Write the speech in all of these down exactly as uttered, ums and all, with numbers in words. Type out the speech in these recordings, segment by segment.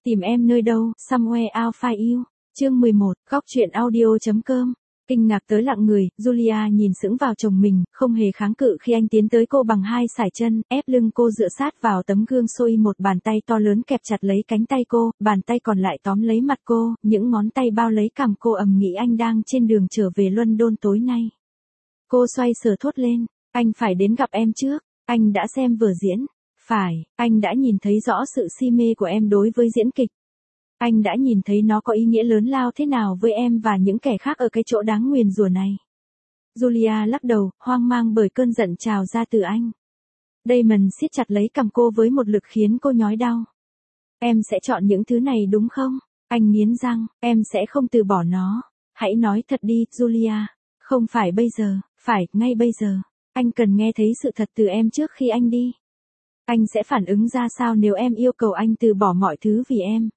Tìm em nơi đâu, somewhere out for you. Chương mười một, góc truyện audio.com. Kinh ngạc tới lặng người, Julia nhìn sững vào chồng mình, không hề kháng cự khi anh tiến tới cô bằng hai sải chân, ép lưng cô dựa sát vào tấm gương soi, một bàn tay to lớn kẹp chặt lấy cánh tay cô, bàn tay còn lại tóm lấy mặt cô, những ngón tay bao lấy cằm cô, ầm nghĩ anh đang trên đường trở về London tối nay. Cô xoay sở thốt lên, anh phải đến gặp em trước, anh đã xem vở diễn. Phải, anh đã nhìn thấy rõ sự si mê của em đối với diễn kịch. Anh đã nhìn thấy nó có ý nghĩa lớn lao thế nào với em và những kẻ khác ở cái chỗ đáng nguyền rủa này. Julia lắc đầu, hoang mang bởi cơn giận trào ra từ anh. Damon siết chặt lấy cằm cô với một lực khiến cô nhói đau. Em sẽ chọn những thứ này đúng không? Anh nghiến răng, em sẽ không từ bỏ nó. Hãy nói thật đi, Julia. Không phải bây giờ, phải, ngay bây giờ. Anh cần nghe thấy sự thật từ em trước khi anh đi. Anh sẽ phản ứng ra sao nếu em yêu cầu anh từ bỏ mọi thứ vì em?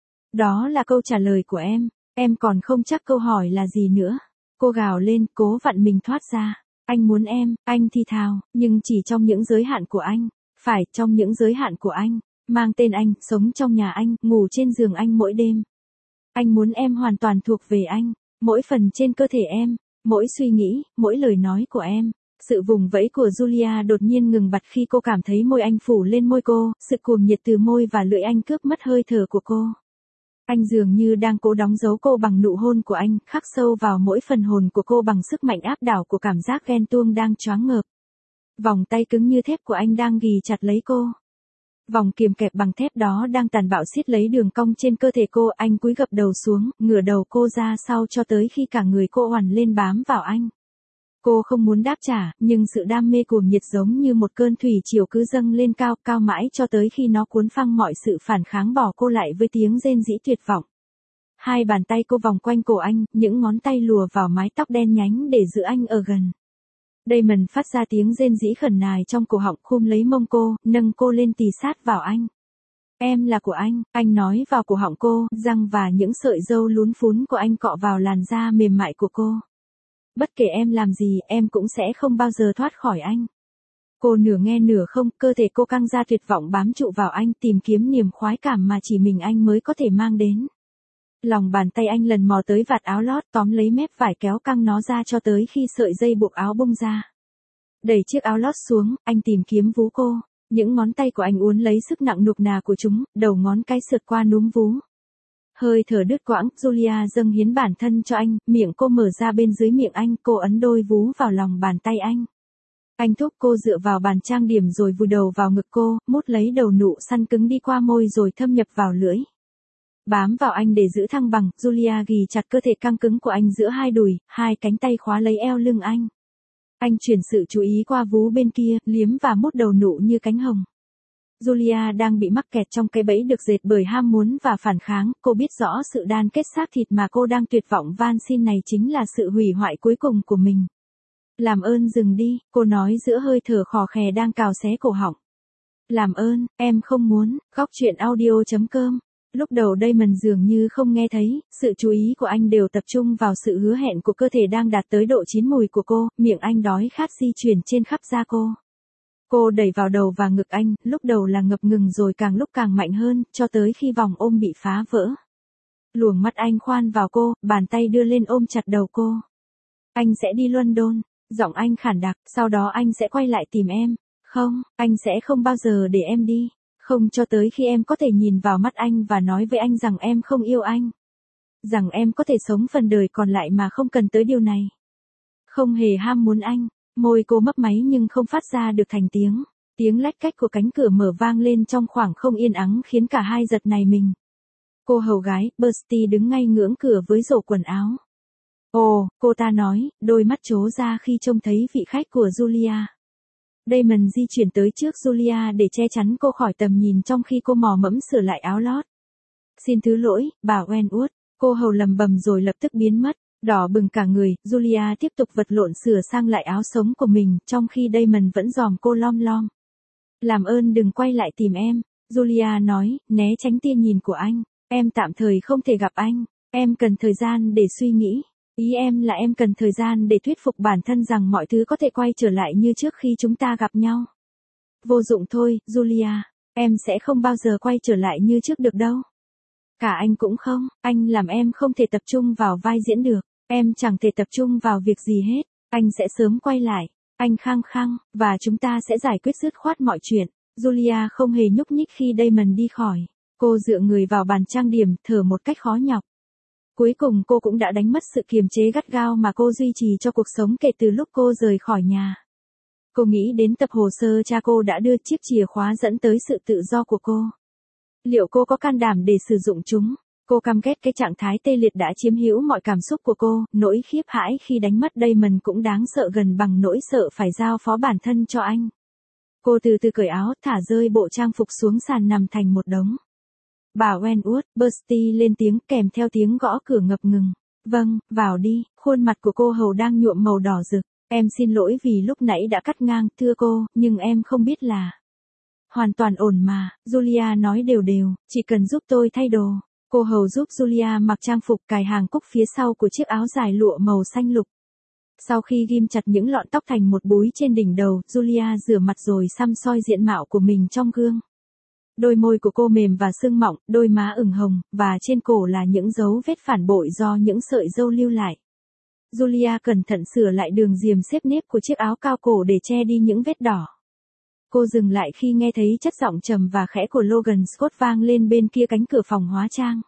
Đó là câu trả lời của em, em còn không chắc câu hỏi là gì nữa. Cô gào lên, cố vặn mình thoát ra. Anh muốn em, anh thì thào, nhưng chỉ trong những giới hạn của anh. Phải, trong những giới hạn của anh. Mang tên anh, sống trong nhà anh, ngủ trên giường anh mỗi đêm. Anh muốn em hoàn toàn thuộc về anh. Mỗi phần trên cơ thể em, mỗi suy nghĩ, mỗi lời nói của em. Sự vùng vẫy của Julia đột nhiên ngừng bặt khi cô cảm thấy môi anh phủ lên môi cô, sự cuồng nhiệt từ môi và lưỡi anh cướp mất hơi thở của cô. Anh dường như đang cố đóng dấu cô bằng nụ hôn của anh, khắc sâu vào mỗi phần hồn của cô bằng sức mạnh áp đảo của cảm giác ghen tuông đang choáng ngợp. Vòng tay cứng như thép của anh đang ghì chặt lấy cô. Vòng kiềm kẹp bằng thép đó đang tàn bạo siết lấy đường cong trên cơ thể cô, anh cúi gập đầu xuống, ngửa đầu cô ra sau cho tới khi cả người cô oằn lên bám vào anh. Cô không muốn đáp trả, nhưng sự đam mê cuồng nhiệt giống như một cơn thủy triều cứ dâng lên cao, cao mãi cho tới khi nó cuốn phăng mọi sự phản kháng, bỏ cô lại với tiếng rên rỉ tuyệt vọng. Hai bàn tay cô vòng quanh cổ anh, những ngón tay lùa vào mái tóc đen nhánh để giữ anh ở gần. Damon phát ra tiếng rên rỉ khẩn nài trong cổ họng, khum lấy mông cô, nâng cô lên tì sát vào anh. Em là của anh, anh nói vào cổ họng cô, răng và những sợi râu lún phún của anh cọ vào làn da mềm mại của cô. Bất kể em làm gì, em cũng sẽ không bao giờ thoát khỏi anh. Cô nửa nghe nửa không, cơ thể cô căng ra tuyệt vọng bám trụ vào anh, tìm kiếm niềm khoái cảm mà chỉ mình anh mới có thể mang đến. Lòng bàn tay anh lần mò tới vạt áo lót, tóm lấy mép vải kéo căng nó ra cho tới khi sợi dây buộc áo bung ra. Đẩy chiếc áo lót xuống, anh tìm kiếm vú cô. Những ngón tay của anh uốn lấy sức nặng nục nà của chúng, đầu ngón cái sượt qua núm vú. Hơi thở đứt quãng, Julia dâng hiến bản thân cho anh, miệng cô mở ra bên dưới miệng anh, cô ấn đôi vú vào lòng bàn tay anh. Anh thúc cô dựa vào bàn trang điểm rồi vùi đầu vào ngực cô, mút lấy đầu nụ săn cứng đi qua môi rồi thâm nhập vào lưỡi. Bám vào anh để giữ thăng bằng, Julia ghì chặt cơ thể căng cứng của anh giữa hai đùi, hai cánh tay khóa lấy eo lưng anh. Anh chuyển sự chú ý qua vú bên kia, liếm và mút đầu nụ như cánh hồng. Julia đang bị mắc kẹt trong cái bẫy được dệt bởi ham muốn và phản kháng, cô biết rõ sự đan kết xác thịt mà cô đang tuyệt vọng van xin này chính là sự hủy hoại cuối cùng của mình. Làm ơn dừng đi, cô nói giữa hơi thở khò khè đang cào xé cổ họng. Làm ơn, em không muốn, góc truyện audio.com. Lúc đầu Damon dường như không nghe thấy, sự chú ý của anh đều tập trung vào sự hứa hẹn của cơ thể đang đạt tới độ chín mùi của cô, miệng anh đói khát di chuyển trên khắp da cô. Cô đẩy vào đầu và ngực anh, lúc đầu là ngập ngừng rồi càng lúc càng mạnh hơn, cho tới khi vòng ôm bị phá vỡ. Luồng mắt anh khoan vào cô, bàn tay đưa lên ôm chặt đầu cô. Anh sẽ đi London, giọng anh khản đặc, sau đó anh sẽ quay lại tìm em. Không, anh sẽ không bao giờ để em đi. Không cho tới khi em có thể nhìn vào mắt anh và nói với anh rằng em không yêu anh. Rằng em có thể sống phần đời còn lại mà không cần tới điều này. Không hề ham muốn anh. Môi cô mấp máy nhưng không phát ra được thành tiếng. Tiếng lách cách của cánh cửa mở vang lên trong khoảng không yên ắng khiến cả hai giật nảy mình. Cô hầu gái, Kirsty đứng ngay ngưỡng cửa với rổ quần áo. Ồ, cô ta nói, đôi mắt trố ra khi trông thấy vị khách của Julia. Damon di chuyển tới trước Julia để che chắn cô khỏi tầm nhìn trong khi cô mò mẫm sửa lại áo lót. Xin thứ lỗi, bà Wentworth, cô hầu lầm bầm rồi lập tức biến mất. Đỏ bừng cả người, Julia tiếp tục vật lộn sửa sang lại áo sống của mình, trong khi Damon vẫn dòm cô lom lom. Làm ơn đừng quay lại tìm em, Julia nói, né tránh tia nhìn của anh. Em tạm thời không thể gặp anh, em cần thời gian để suy nghĩ. Ý em là em cần thời gian để thuyết phục bản thân rằng mọi thứ có thể quay trở lại như trước khi chúng ta gặp nhau. Vô dụng thôi, Julia, em sẽ không bao giờ quay trở lại như trước được đâu. Cả anh cũng không, anh làm em không thể tập trung vào vai diễn được, em chẳng thể tập trung vào việc gì hết, anh sẽ sớm quay lại, anh khăng khăng, và chúng ta sẽ giải quyết dứt khoát mọi chuyện. Julia không hề nhúc nhích khi Damon đi khỏi, cô dựa người vào bàn trang điểm, thở một cách khó nhọc. Cuối cùng cô cũng đã đánh mất sự kiềm chế gắt gao mà cô duy trì cho cuộc sống kể từ lúc cô rời khỏi nhà. Cô nghĩ đến tập hồ sơ cha cô đã đưa chiếc chìa khóa dẫn tới sự tự do của cô. Liệu cô có can đảm để sử dụng chúng? Cô căm ghét cái trạng thái tê liệt đã chiếm hữu mọi cảm xúc của cô, nỗi khiếp hãi khi đánh mất Damon cũng đáng sợ gần bằng nỗi sợ phải giao phó bản thân cho anh. Cô từ từ cởi áo, thả rơi bộ trang phục xuống sàn nằm thành một đống. Bà Wentworth, Bursty lên tiếng kèm theo tiếng gõ cửa ngập ngừng. Vâng, vào đi, khuôn mặt của cô hầu đang nhuộm màu đỏ rực. Em xin lỗi vì lúc nãy đã cắt ngang, thưa cô, nhưng em không biết là... Hoàn toàn ổn mà, Julia nói đều đều, chỉ cần giúp tôi thay đồ. Cô hầu giúp Julia mặc trang phục, cài hàng cúc phía sau của chiếc áo dài lụa màu xanh lục. Sau khi ghim chặt những lọn tóc thành một búi trên đỉnh đầu, Julia rửa mặt rồi săm soi diện mạo của mình trong gương. Đôi môi của cô mềm và sưng mọng, đôi má ửng hồng, và trên cổ là những dấu vết phản bội do những sợi râu lưu lại. Julia cẩn thận sửa lại đường diềm xếp nếp của chiếc áo cao cổ để che đi những vết đỏ. Cô dừng lại khi nghe thấy chất giọng trầm và khẽ của Logan Scott vang lên bên kia cánh cửa phòng hóa trang.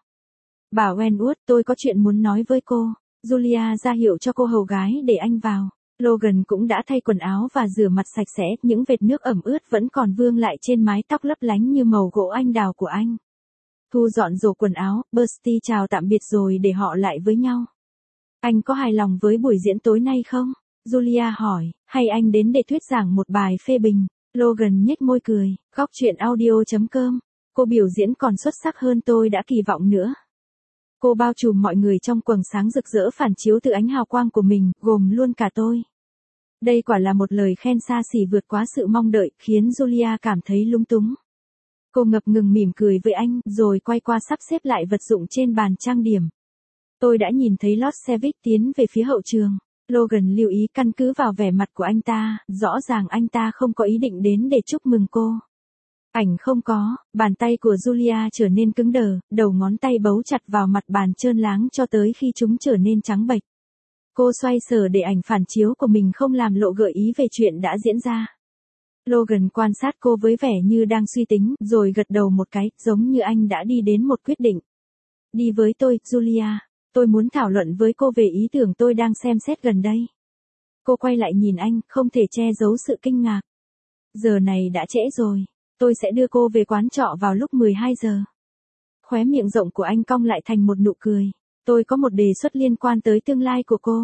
Bà Wentworth, tôi có chuyện muốn nói với cô. Julia ra hiệu cho cô hầu gái để anh vào. Logan cũng đã thay quần áo và rửa mặt sạch sẽ, những vệt nước ẩm ướt vẫn còn vương lại trên mái tóc lấp lánh như màu gỗ anh đào của anh. Thu dọn rổ quần áo, Bursty chào tạm biệt rồi để họ lại với nhau. Anh có hài lòng với buổi diễn tối nay không? Julia hỏi, hay anh đến để thuyết giảng một bài phê bình? Logan nhếch môi cười, góc chuyện audio chấm com. Cô biểu diễn còn xuất sắc hơn tôi đã kỳ vọng nữa. Cô bao trùm mọi người trong quầng sáng rực rỡ phản chiếu từ ánh hào quang của mình, gồm luôn cả tôi. Đây quả là một lời khen xa xỉ vượt quá sự mong đợi, khiến Julia cảm thấy lung túng. Cô ngập ngừng mỉm cười với anh, rồi quay qua sắp xếp lại vật dụng trên bàn trang điểm. Tôi đã nhìn thấy Lord Sevic tiến về phía hậu trường. Logan lưu ý căn cứ vào vẻ mặt của anh ta, rõ ràng anh ta không có ý định đến để chúc mừng cô. Ảnh không có, bàn tay của Julia trở nên cứng đờ, đầu ngón tay bấu chặt vào mặt bàn trơn láng cho tới khi chúng trở nên trắng bệch. Cô xoay sở để ảnh phản chiếu của mình không làm lộ gợi ý về chuyện đã diễn ra. Logan quan sát cô với vẻ như đang suy tính, rồi gật đầu một cái, giống như anh đã đi đến một quyết định. Đi với tôi, Julia. Tôi muốn thảo luận với cô về ý tưởng tôi đang xem xét gần đây. Cô quay lại nhìn anh, không thể che giấu sự kinh ngạc. Giờ này đã trễ rồi. Tôi sẽ đưa cô về quán trọ vào lúc mười hai giờ. Khóe miệng rộng của anh cong lại thành một nụ cười. Tôi có một đề xuất liên quan tới tương lai của cô.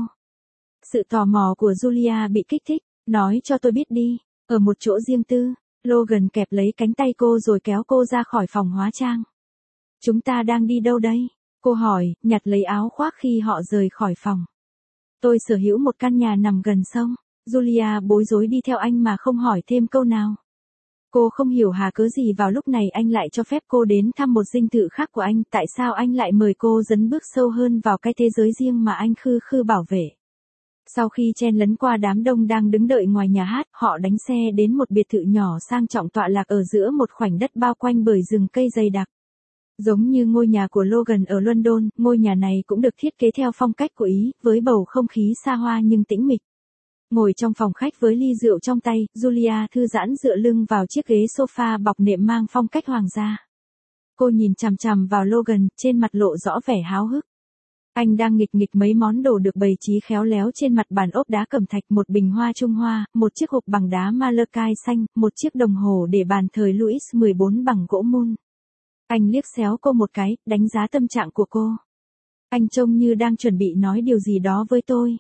Sự tò mò của Julia bị kích thích. Nói cho tôi biết đi. Ở một chỗ riêng tư, Logan kẹp lấy cánh tay cô rồi kéo cô ra khỏi phòng hóa trang. Chúng ta đang đi đâu đây? Cô hỏi, nhặt lấy áo khoác khi họ rời khỏi phòng. Tôi sở hữu một căn nhà nằm gần sông. Julia bối rối đi theo anh mà không hỏi thêm câu nào. Cô không hiểu hà cớ gì vào lúc này anh lại cho phép cô đến thăm một dinh thự khác của anh, tại sao anh lại mời cô dấn bước sâu hơn vào cái thế giới riêng mà anh khư khư bảo vệ. Sau khi chen lấn qua đám đông đang đứng đợi ngoài nhà hát, họ đánh xe đến một biệt thự nhỏ sang trọng tọa lạc ở giữa một khoảnh đất bao quanh bởi rừng cây dày đặc. Giống như ngôi nhà của Logan ở London, ngôi nhà này cũng được thiết kế theo phong cách của Ý, với bầu không khí xa hoa nhưng tĩnh mịch. Ngồi trong phòng khách với ly rượu trong tay, Julia thư giãn dựa lưng vào chiếc ghế sofa bọc nệm mang phong cách hoàng gia. Cô nhìn chằm chằm vào Logan, trên mặt lộ rõ vẻ háo hức. Anh đang nghịch nghịch mấy món đồ được bày trí khéo léo trên mặt bàn ốp đá cẩm thạch, một bình hoa Trung Hoa, một chiếc hộp bằng đá Malachi xanh, một chiếc đồng hồ để bàn thời Louis mười bốn bằng gỗ mun. Anh liếc xéo cô một cái, đánh giá tâm trạng của cô. Anh trông như đang chuẩn bị nói điều gì đó với tôi.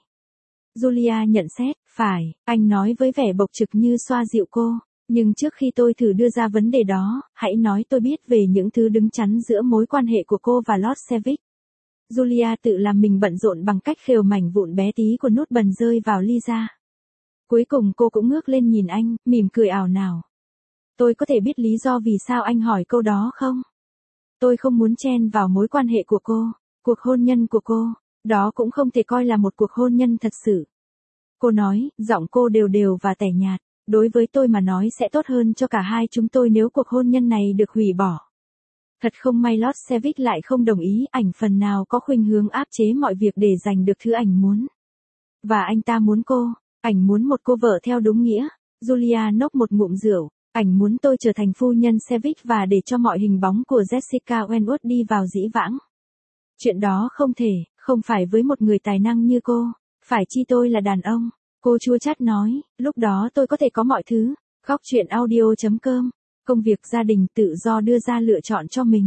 Julia nhận xét, phải, anh nói với vẻ bộc trực như xoa dịu cô. Nhưng trước khi tôi thử đưa ra vấn đề đó, hãy nói tôi biết về những thứ đứng chắn giữa mối quan hệ của cô và Lord Sevic. Julia tự làm mình bận rộn bằng cách khều mảnh vụn bé tí của nút bần rơi vào ly ra. Cuối cùng cô cũng ngước lên nhìn anh, mỉm cười ảo nào. Tôi có thể biết lý do vì sao anh hỏi câu đó không? Tôi không muốn chen vào mối quan hệ của cô, cuộc hôn nhân của cô, đó cũng không thể coi là một cuộc hôn nhân thật sự. Cô nói, giọng cô đều đều và tẻ nhạt, đối với tôi mà nói sẽ tốt hơn cho cả hai chúng tôi nếu cuộc hôn nhân này được hủy bỏ. Thật không may Lodsevic lại không đồng ý, ảnh phần nào có khuynh hướng áp chế mọi việc để giành được thứ ảnh muốn. Và anh ta muốn cô, ảnh muốn một cô vợ theo đúng nghĩa. Julia nốc một ngụm rượu, ảnh muốn tôi trở thành phu nhân Sevic và để cho mọi hình bóng của Jessica Wentworth đi vào dĩ vãng. Chuyện đó không thể, không phải với một người tài năng như cô, phải chi tôi là đàn ông. Cô chua chát nói, lúc đó tôi có thể có mọi thứ. Góc chuyện audio.com, công việc gia đình tự do đưa ra lựa chọn cho mình.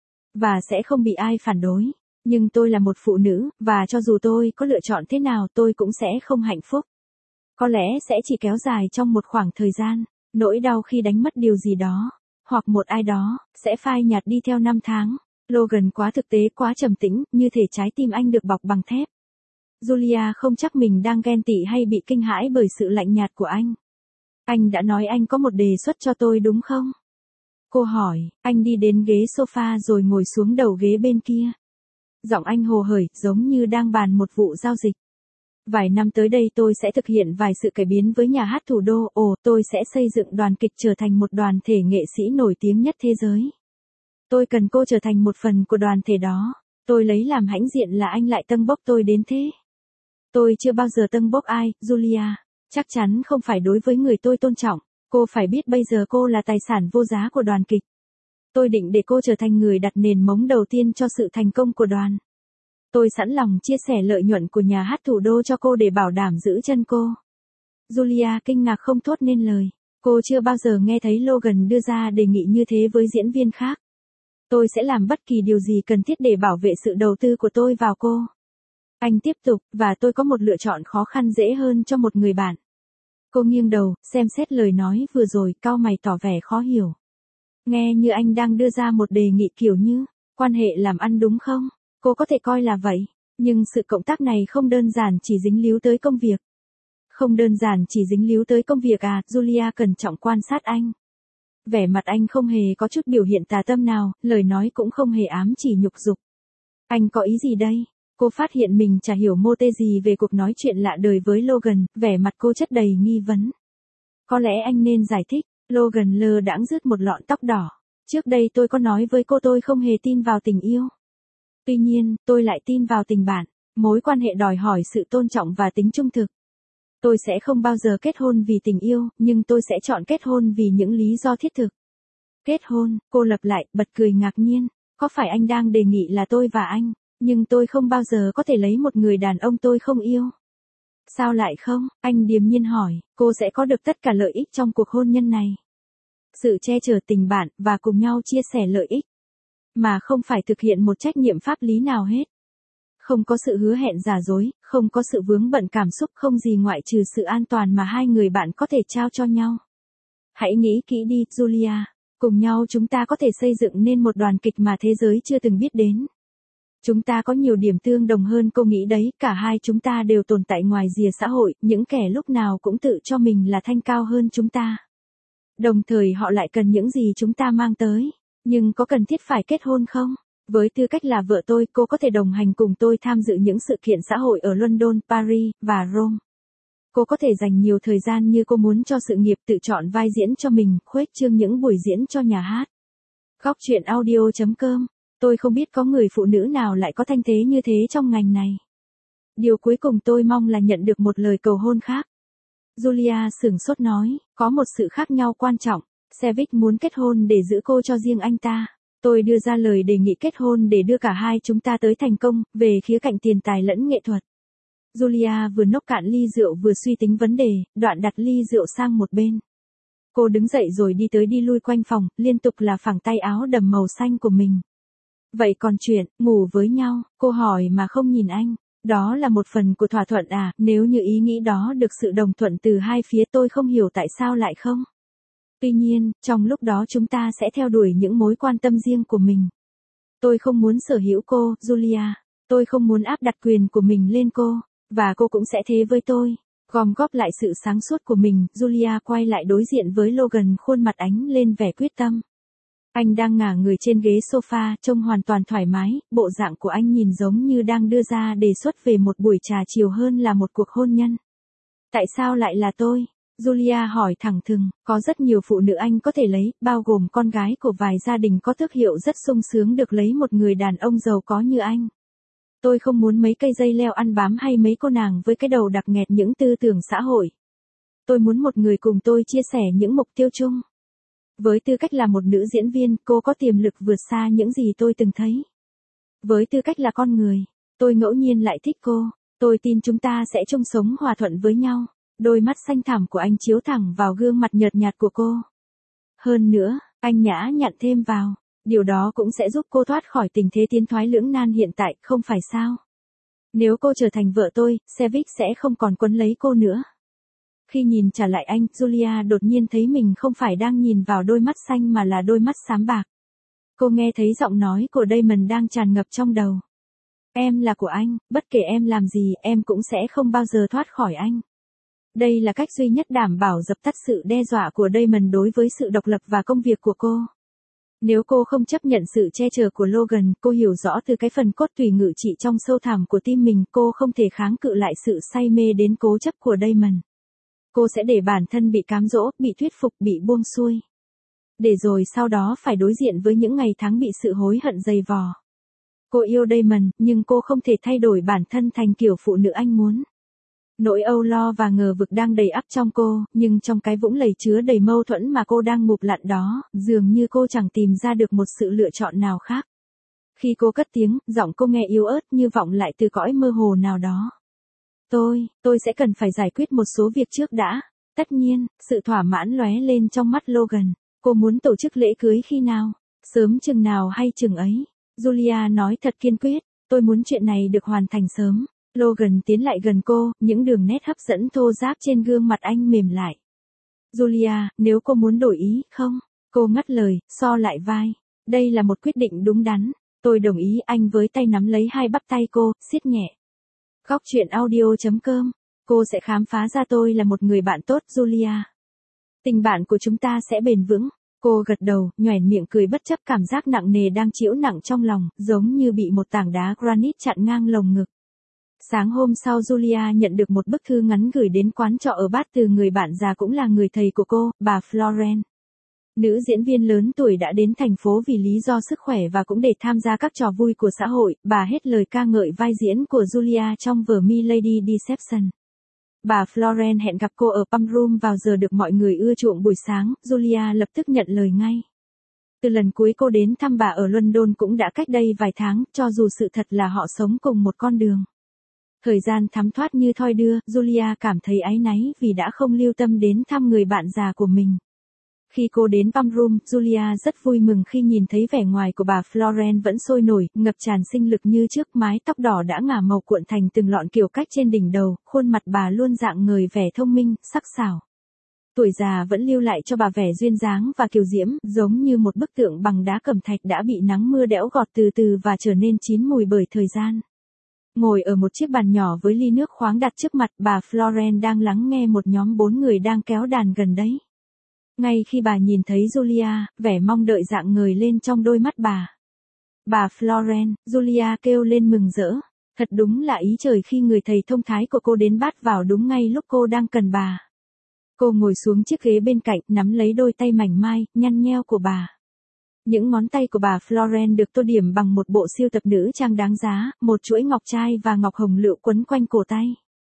Và sẽ không bị ai phản đối. Nhưng tôi là một phụ nữ, và cho dù tôi có lựa chọn thế nào tôi cũng sẽ không hạnh phúc. Có lẽ sẽ chỉ kéo dài trong một khoảng thời gian, nỗi đau khi đánh mất điều gì đó, hoặc một ai đó, sẽ phai nhạt đi theo năm tháng. Logan quá thực tế, quá trầm tĩnh, như thể trái tim anh được bọc bằng thép. Julia không chắc mình đang ghen tị hay bị kinh hãi bởi sự lạnh nhạt của anh. Anh đã nói anh có một đề xuất cho tôi đúng không? Cô hỏi, anh đi đến ghế sofa rồi ngồi xuống đầu ghế bên kia. Giọng anh hồ hởi, giống như đang bàn một vụ giao dịch. Vài năm tới đây tôi sẽ thực hiện vài sự cải biến với nhà hát thủ đô. Ồ, tôi sẽ xây dựng đoàn kịch trở thành một đoàn thể nghệ sĩ nổi tiếng nhất thế giới. Tôi cần cô trở thành một phần của đoàn thể đó. Tôi lấy làm hãnh diện là anh lại tâng bốc tôi đến thế. Tôi chưa bao giờ tâng bốc ai, Julia. Chắc chắn không phải đối với người tôi tôn trọng. Cô phải biết bây giờ cô là tài sản vô giá của đoàn kịch. Tôi định để cô trở thành người đặt nền móng đầu tiên cho sự thành công của đoàn. Tôi sẵn lòng chia sẻ lợi nhuận của nhà hát thủ đô cho cô để bảo đảm giữ chân cô. Julia kinh ngạc không thốt nên lời. Cô chưa bao giờ nghe thấy Logan đưa ra đề nghị như thế với diễn viên khác. Tôi sẽ làm bất kỳ điều gì cần thiết để bảo vệ sự đầu tư của tôi vào cô. Anh tiếp tục, và tôi có một lựa chọn khó khăn dễ hơn cho một người bạn. Cô nghiêng đầu, xem xét lời nói vừa rồi, cau mày tỏ vẻ khó hiểu. Nghe như anh đang đưa ra một đề nghị kiểu như, quan hệ làm ăn đúng không? Cô có thể coi là vậy, nhưng sự cộng tác này không đơn giản chỉ dính líu tới công việc. Không đơn giản chỉ dính líu tới công việc à, Julia cẩn trọng quan sát anh. Vẻ mặt anh không hề có chút biểu hiện tà tâm nào, lời nói cũng không hề ám chỉ nhục dục. Anh có ý gì đây? Cô phát hiện mình chả hiểu mô tê gì về cuộc nói chuyện lạ đời với Logan, vẻ mặt cô chất đầy nghi vấn. Có lẽ anh nên giải thích. Logan lơ đãng rứt một lọn tóc đỏ. Trước đây tôi có nói với cô tôi không hề tin vào tình yêu. Tuy nhiên, tôi lại tin vào tình bạn. Mối quan hệ đòi hỏi sự tôn trọng và tính trung thực. Tôi sẽ không bao giờ kết hôn vì tình yêu, nhưng tôi sẽ chọn kết hôn vì những lý do thiết thực. Kết hôn, cô lặp lại, bật cười ngạc nhiên. Có phải anh đang đề nghị là tôi và anh, nhưng tôi không bao giờ có thể lấy một người đàn ông tôi không yêu. Sao lại không? Anh điềm nhiên hỏi, cô sẽ có được tất cả lợi ích trong cuộc hôn nhân này. Sự che chở tình bạn, và cùng nhau chia sẻ lợi ích. Mà không phải thực hiện một trách nhiệm pháp lý nào hết. Không có sự hứa hẹn giả dối, không có sự vướng bận cảm xúc, không gì ngoại trừ sự an toàn mà hai người bạn có thể trao cho nhau. Hãy nghĩ kỹ đi, Julia. Cùng nhau chúng ta có thể xây dựng nên một đoàn kịch mà thế giới chưa từng biết đến. Chúng ta có nhiều điểm tương đồng hơn cô nghĩ đấy, cả hai chúng ta đều tồn tại ngoài rìa xã hội, những kẻ lúc nào cũng tự cho mình là thanh cao hơn chúng ta. Đồng thời họ lại cần những gì chúng ta mang tới. Nhưng có cần thiết phải kết hôn không? Với tư cách là vợ tôi, cô có thể đồng hành cùng tôi tham dự những sự kiện xã hội ở London, Paris, và Rome. Cô có thể dành nhiều thời gian như cô muốn cho sự nghiệp, tự chọn vai diễn cho mình, khuếch trương những buổi diễn cho nhà hát. Góc chuyện audio.com. Tôi không biết có người phụ nữ nào lại có thanh thế như thế trong ngành này. Điều cuối cùng tôi mong là nhận được một lời cầu hôn khác. Julia sửng sốt nói, có một sự khác nhau quan trọng. Sevic muốn kết hôn để giữ cô cho riêng anh ta. Tôi đưa ra lời đề nghị kết hôn để đưa cả hai chúng ta tới thành công, về khía cạnh tiền tài lẫn nghệ thuật. Julia vừa nốc cạn ly rượu vừa suy tính vấn đề, đoạn đặt ly rượu sang một bên. Cô đứng dậy rồi đi tới đi lui quanh phòng, liên tục là phẳng tay áo đầm màu xanh của mình. Vậy còn chuyện, ngủ với nhau, cô hỏi mà không nhìn anh. Đó là một phần của thỏa thuận à, nếu như ý nghĩ đó được sự đồng thuận từ hai phía tôi không hiểu tại sao lại không. Tuy nhiên, trong lúc đó chúng ta sẽ theo đuổi những mối quan tâm riêng của mình. Tôi không muốn sở hữu cô, Julia. Tôi không muốn áp đặt quyền của mình lên cô. Và cô cũng sẽ thế với tôi. Gom góp lại sự sáng suốt của mình, Julia quay lại đối diện với Logan, khuôn mặt ánh lên vẻ quyết tâm. Anh đang ngả người trên ghế sofa, trông hoàn toàn thoải mái, bộ dạng của anh nhìn giống như đang đưa ra đề xuất về một buổi trà chiều hơn là một cuộc hôn nhân. Tại sao lại là tôi? Julia hỏi thẳng thừng, có rất nhiều phụ nữ anh có thể lấy, bao gồm con gái của vài gia đình có tước hiệu rất sung sướng được lấy một người đàn ông giàu có như anh. Tôi không muốn mấy cây dây leo ăn bám hay mấy cô nàng với cái đầu đặc nghẹt những tư tưởng xã hội. Tôi muốn một người cùng tôi chia sẻ những mục tiêu chung. Với tư cách là một nữ diễn viên, cô có tiềm lực vượt xa những gì tôi từng thấy. Với tư cách là con người, tôi ngẫu nhiên lại thích cô. Tôi tin chúng ta sẽ chung sống hòa thuận với nhau. Đôi mắt xanh thẳm của anh chiếu thẳng vào gương mặt nhợt nhạt của cô. Hơn nữa, anh nhã nhặn thêm vào, điều đó cũng sẽ giúp cô thoát khỏi tình thế tiến thoái lưỡng nan hiện tại, không phải sao? Nếu cô trở thành vợ tôi, Sevik sẽ không còn quấn lấy cô nữa. Khi nhìn trả lại anh, Julia đột nhiên thấy mình không phải đang nhìn vào đôi mắt xanh mà là đôi mắt xám bạc. Cô nghe thấy giọng nói của Damon đang tràn ngập trong đầu. Em là của anh, bất kể em làm gì, em cũng sẽ không bao giờ thoát khỏi anh. Đây là cách duy nhất đảm bảo dập tắt sự đe dọa của Damon đối với sự độc lập và công việc của cô. Nếu cô không chấp nhận sự che chở của Logan, cô hiểu rõ từ cái phần cốt tủy ngự trị trong sâu thẳm của tim mình, cô không thể kháng cự lại sự say mê đến cố chấp của Damon. Cô sẽ để bản thân bị cám dỗ, bị thuyết phục, bị buông xuôi. Để rồi sau đó phải đối diện với những ngày tháng bị sự hối hận dày vò. Cô yêu Damon, nhưng cô không thể thay đổi bản thân thành kiểu phụ nữ anh muốn. Nỗi âu lo và ngờ vực đang đầy ắp trong cô, nhưng trong cái vũng lầy chứa đầy mâu thuẫn mà cô đang ngụp lặn đó, dường như cô chẳng tìm ra được một sự lựa chọn nào khác. Khi cô cất tiếng, giọng cô nghe yếu ớt như vọng lại từ cõi mơ hồ nào đó. Tôi, tôi sẽ cần phải giải quyết một số việc trước đã. Tất nhiên, sự thỏa mãn lóe lên trong mắt Logan. Cô muốn tổ chức lễ cưới khi nào? Sớm chừng nào hay chừng ấy? Julia nói thật kiên quyết, tôi muốn chuyện này được hoàn thành sớm. Logan tiến lại gần cô, những đường nét hấp dẫn thô ráp trên gương mặt anh mềm lại. Julia, nếu cô muốn đổi ý, không? Cô ngắt lời, so lại vai. Đây là một quyết định đúng đắn. Tôi đồng ý. Anh với tay nắm lấy hai bắp tay cô, siết nhẹ. Góc truyện audio chấm com. Cô sẽ khám phá ra tôi là một người bạn tốt, Julia. Tình bạn của chúng ta sẽ bền vững. Cô gật đầu, nhoẻn miệng cười bất chấp cảm giác nặng nề đang chịu nặng trong lòng, giống như bị một tảng đá granite chặn ngang lồng ngực. Sáng hôm sau Julia nhận được một bức thư ngắn gửi đến quán trọ ở Bath từ người bạn già cũng là người thầy của cô, bà Florence. Nữ diễn viên lớn tuổi đã đến thành phố vì lý do sức khỏe và cũng để tham gia các trò vui của xã hội, bà hết lời ca ngợi vai diễn của Julia trong vở My Lady Deception. Bà Florence hẹn gặp cô ở Pump Room vào giờ được mọi người ưa chuộng buổi sáng, Julia lập tức nhận lời ngay. Từ lần cuối cô đến thăm bà ở London cũng đã cách đây vài tháng, cho dù sự thật là họ sống cùng một con đường. Thời gian thấm thoát như thoi đưa, Julia cảm thấy áy náy vì đã không lưu tâm đến thăm người bạn già của mình. Khi cô đến Pump Room, Julia rất vui mừng khi nhìn thấy vẻ ngoài của bà Florence vẫn sôi nổi, ngập tràn sinh lực như trước, mái tóc đỏ đã ngả màu cuộn thành từng lọn kiểu cách trên đỉnh đầu, khuôn mặt bà luôn rạng ngời vẻ thông minh, sắc sảo. Tuổi già vẫn lưu lại cho bà vẻ duyên dáng và kiều diễm, giống như một bức tượng bằng đá cẩm thạch đã bị nắng mưa đẽo gọt từ từ và trở nên chín mùi bởi thời gian. Ngồi ở một chiếc bàn nhỏ với ly nước khoáng đặt trước mặt, bà Florence đang lắng nghe một nhóm bốn người đang kéo đàn gần đấy. Ngay khi bà nhìn thấy Julia, vẻ mong đợi rạng ngời lên trong đôi mắt bà. Bà Florence, Julia kêu lên mừng rỡ. Thật đúng là ý trời khi người thầy thông thái của cô đến Bath vào đúng ngay lúc cô đang cần bà. Cô ngồi xuống chiếc ghế bên cạnh, nắm lấy đôi tay mảnh mai, nhăn nheo của bà. Những ngón tay của bà Florence được tô điểm bằng một bộ siêu tập nữ trang đáng giá, một chuỗi ngọc trai và ngọc hồng lựu quấn quanh cổ tay.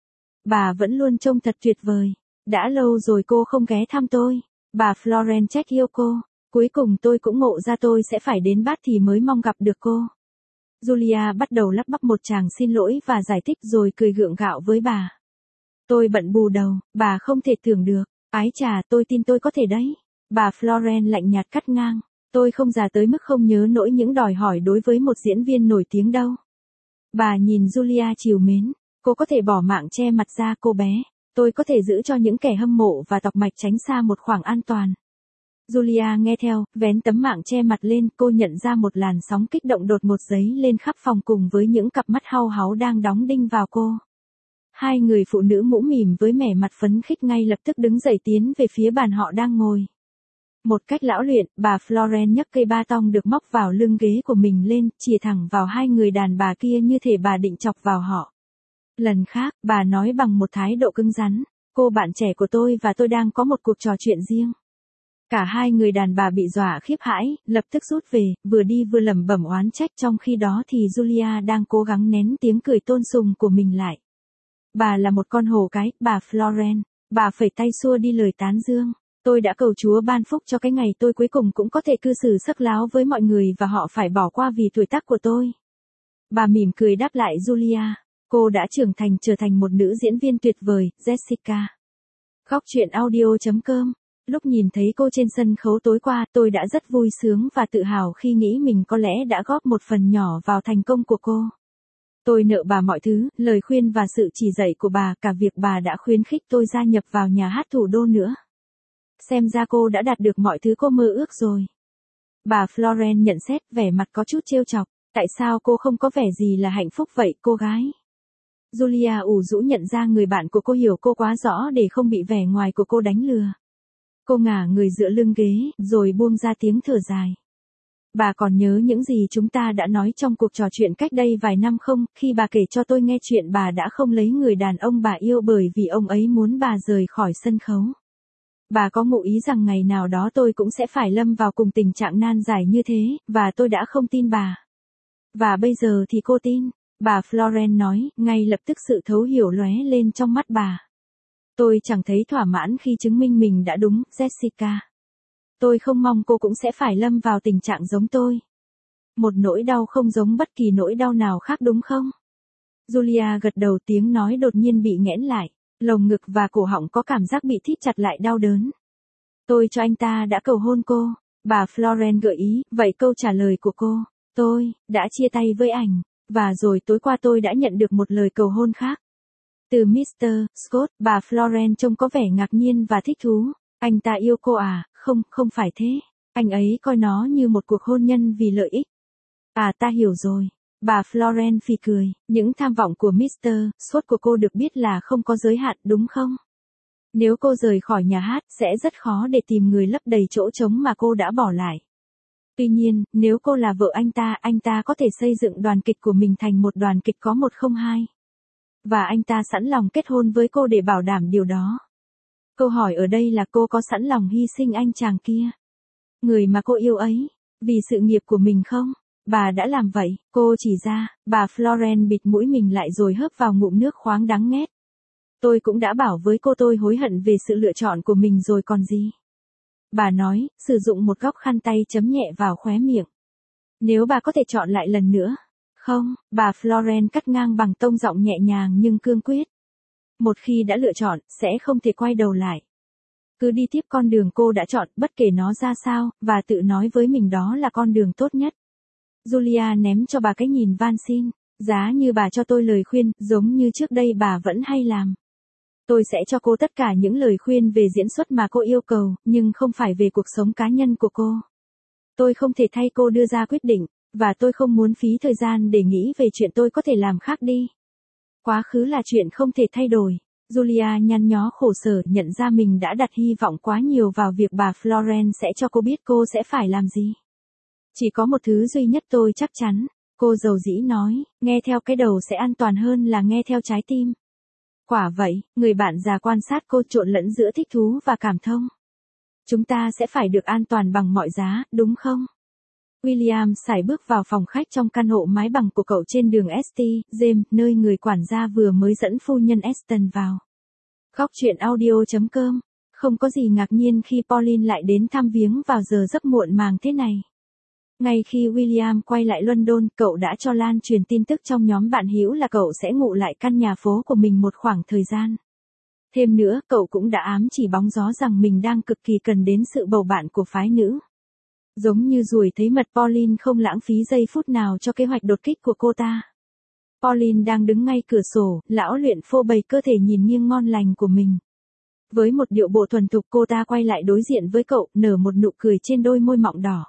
Bà vẫn luôn trông thật tuyệt vời. Đã lâu rồi cô không ghé thăm tôi. Bà Florence trách yêu cô. Cuối cùng tôi cũng ngộ ra tôi sẽ phải đến Bath thì mới mong gặp được cô. Julia bắt đầu lắp bắp một tràng xin lỗi và giải thích rồi cười gượng gạo với bà. Tôi bận bù đầu, bà không thể tưởng được. Ái chà, tôi tin tôi có thể đấy. Bà Florence lạnh nhạt cắt ngang. Tôi không già tới mức không nhớ nổi những đòi hỏi đối với một diễn viên nổi tiếng đâu. Bà nhìn Julia trìu mến. Cô có thể bỏ mạng che mặt ra cô bé. Tôi có thể giữ cho những kẻ hâm mộ và tọc mạch tránh xa một khoảng an toàn. Julia nghe theo, vén tấm mạng che mặt lên, cô nhận ra một làn sóng kích động đột ngột dấy lên khắp phòng cùng với những cặp mắt hau háu đang đóng đinh vào cô. Hai người phụ nữ mũ mỉm với vẻ mặt phấn khích ngay lập tức đứng dậy tiến về phía bàn họ đang ngồi. Một cách lão luyện, bà Florence nhấc cây ba tong được móc vào lưng ghế của mình lên, chìa thẳng vào hai người đàn bà kia như thể bà định chọc vào họ. Lần khác, bà nói bằng một thái độ cứng rắn. cô bạn trẻ của tôi và tôi đang có một cuộc trò chuyện riêng. Cả hai người đàn bà bị dọa khiếp hãi, lập tức rút về, vừa đi vừa lẩm bẩm oán trách, trong khi đó thì Julia đang cố gắng nén tiếng cười tôn sùng của mình lại. Bà là một con hổ cái, bà Florence. Bà phẩy tay xua đi lời tán dương. Tôi đã cầu Chúa ban phúc cho cái ngày tôi cuối cùng cũng có thể cư xử sắc láo với mọi người và họ phải bỏ qua vì tuổi tác của tôi. Bà mỉm cười đáp lại Julia. Cô đã trưởng thành trở thành một nữ diễn viên tuyệt vời, Jessica. Góc truyện audio chấm com. Lúc nhìn thấy cô trên sân khấu tối qua, tôi đã rất vui sướng và tự hào khi nghĩ mình có lẽ đã góp một phần nhỏ vào thành công của cô. Tôi nợ bà mọi thứ, lời khuyên và sự chỉ dạy của bà, cả việc bà đã khuyến khích tôi gia nhập vào nhà hát thủ đô nữa. Xem ra cô đã đạt được mọi thứ cô mơ ước rồi. Bà Florence nhận xét, vẻ mặt có chút trêu chọc. Tại sao cô không có vẻ gì là hạnh phúc vậy, cô gái? Julia ủ rũ nhận ra người bạn của cô hiểu cô quá rõ để không bị vẻ ngoài của cô đánh lừa. Cô ngả người dựa lưng ghế, rồi buông ra tiếng thở dài. Bà còn nhớ những gì chúng ta đã nói trong cuộc trò chuyện cách đây vài năm không, khi bà kể cho tôi nghe chuyện bà đã không lấy người đàn ông bà yêu bởi vì ông ấy muốn bà rời khỏi sân khấu. Bà có ngụ ý rằng ngày nào đó tôi cũng sẽ phải lâm vào cùng tình trạng nan giải như thế, và tôi đã không tin bà. Và bây giờ thì cô tin, bà Florence nói, ngay lập tức sự thấu hiểu lóe lên trong mắt bà. Tôi chẳng thấy thỏa mãn khi chứng minh mình đã đúng, Jessica. Tôi không mong cô cũng sẽ phải lâm vào tình trạng giống tôi. Một nỗi đau không giống bất kỳ nỗi đau nào khác đúng không? Julia gật đầu, tiếng nói đột nhiên bị nghẽn lại. Lồng ngực và cổ họng có cảm giác bị thít chặt lại đau đớn. Tôi cho anh ta đã cầu hôn cô. Bà Florence gợi ý, vậy câu trả lời của cô? Tôi đã chia tay với ảnh. Và rồi tối qua tôi đã nhận được một lời cầu hôn khác. Từ mít tơ Scott, bà Florence trông có vẻ ngạc nhiên và thích thú. Anh ta yêu cô à? Không, không phải thế. Anh ấy coi nó như một cuộc hôn nhân vì lợi ích. À, ta hiểu rồi. Bà Florence phì cười, những tham vọng của mít tơ Scott của cô được biết là không có giới hạn, đúng không? Nếu cô rời khỏi nhà hát, sẽ rất khó để tìm người lấp đầy chỗ trống mà cô đã bỏ lại. Tuy nhiên, nếu cô là vợ anh ta, anh ta có thể xây dựng đoàn kịch của mình thành một đoàn kịch có một không hai. Và anh ta sẵn lòng kết hôn với cô để bảo đảm điều đó. Câu hỏi ở đây là cô có sẵn lòng hy sinh anh chàng kia, người mà cô yêu ấy, vì sự nghiệp của mình không? Bà đã làm vậy, cô chỉ ra, bà Florence bịt mũi mình lại rồi hớp vào ngụm nước khoáng đắng nghét. Tôi cũng đã bảo với cô tôi hối hận về sự lựa chọn của mình rồi còn gì. Bà nói, sử dụng một góc khăn tay chấm nhẹ vào khóe miệng. Nếu bà có thể chọn lại lần nữa. Không, bà Florence cắt ngang bằng tông giọng nhẹ nhàng nhưng cương quyết. Một khi đã lựa chọn, sẽ không thể quay đầu lại. Cứ đi tiếp con đường cô đã chọn, bất kể nó ra sao, và tự nói với mình đó là con đường tốt nhất. Julia ném cho bà cái nhìn van xin, giá như bà cho tôi lời khuyên, giống như trước đây bà vẫn hay làm. Tôi sẽ cho cô tất cả những lời khuyên về diễn xuất mà cô yêu cầu, nhưng không phải về cuộc sống cá nhân của cô. Tôi không thể thay cô đưa ra quyết định, và tôi không muốn phí thời gian để nghĩ về chuyện tôi có thể làm khác đi. Quá khứ là chuyện không thể thay đổi. Julia nhăn nhó khổ sở nhận ra mình đã đặt hy vọng quá nhiều vào việc bà Florence sẽ cho cô biết cô sẽ phải làm gì. Chỉ có một thứ duy nhất tôi chắc chắn, cô dầu dĩ nói, nghe theo cái đầu sẽ an toàn hơn là nghe theo trái tim. Quả vậy, người bạn già quan sát cô trộn lẫn giữa thích thú và cảm thông. Chúng ta sẽ phải được an toàn bằng mọi giá, đúng không? William sải bước vào phòng khách trong căn hộ mái bằng của cậu trên đường ét tê, James, nơi người quản gia vừa mới dẫn phu nhân Aston vào. Góc truyện audio chấm com. Không có gì ngạc nhiên khi Pauline lại đến thăm viếng vào giờ giấc muộn màng thế này. Ngay khi William quay lại London, cậu đã cho lan truyền tin tức trong nhóm bạn hữu là cậu sẽ ngụ lại căn nhà phố của mình một khoảng thời gian. Thêm nữa, cậu cũng đã ám chỉ bóng gió rằng mình đang cực kỳ cần đến sự bầu bạn của phái nữ. Giống như ruồi thấy mật, Pauline không lãng phí giây phút nào cho kế hoạch đột kích của cô ta. Pauline đang đứng ngay cửa sổ, lão luyện phô bày cơ thể nhìn nghiêng ngon lành của mình. Với một điệu bộ thuần thục, cô ta quay lại đối diện với cậu, nở một nụ cười trên đôi môi mọng đỏ.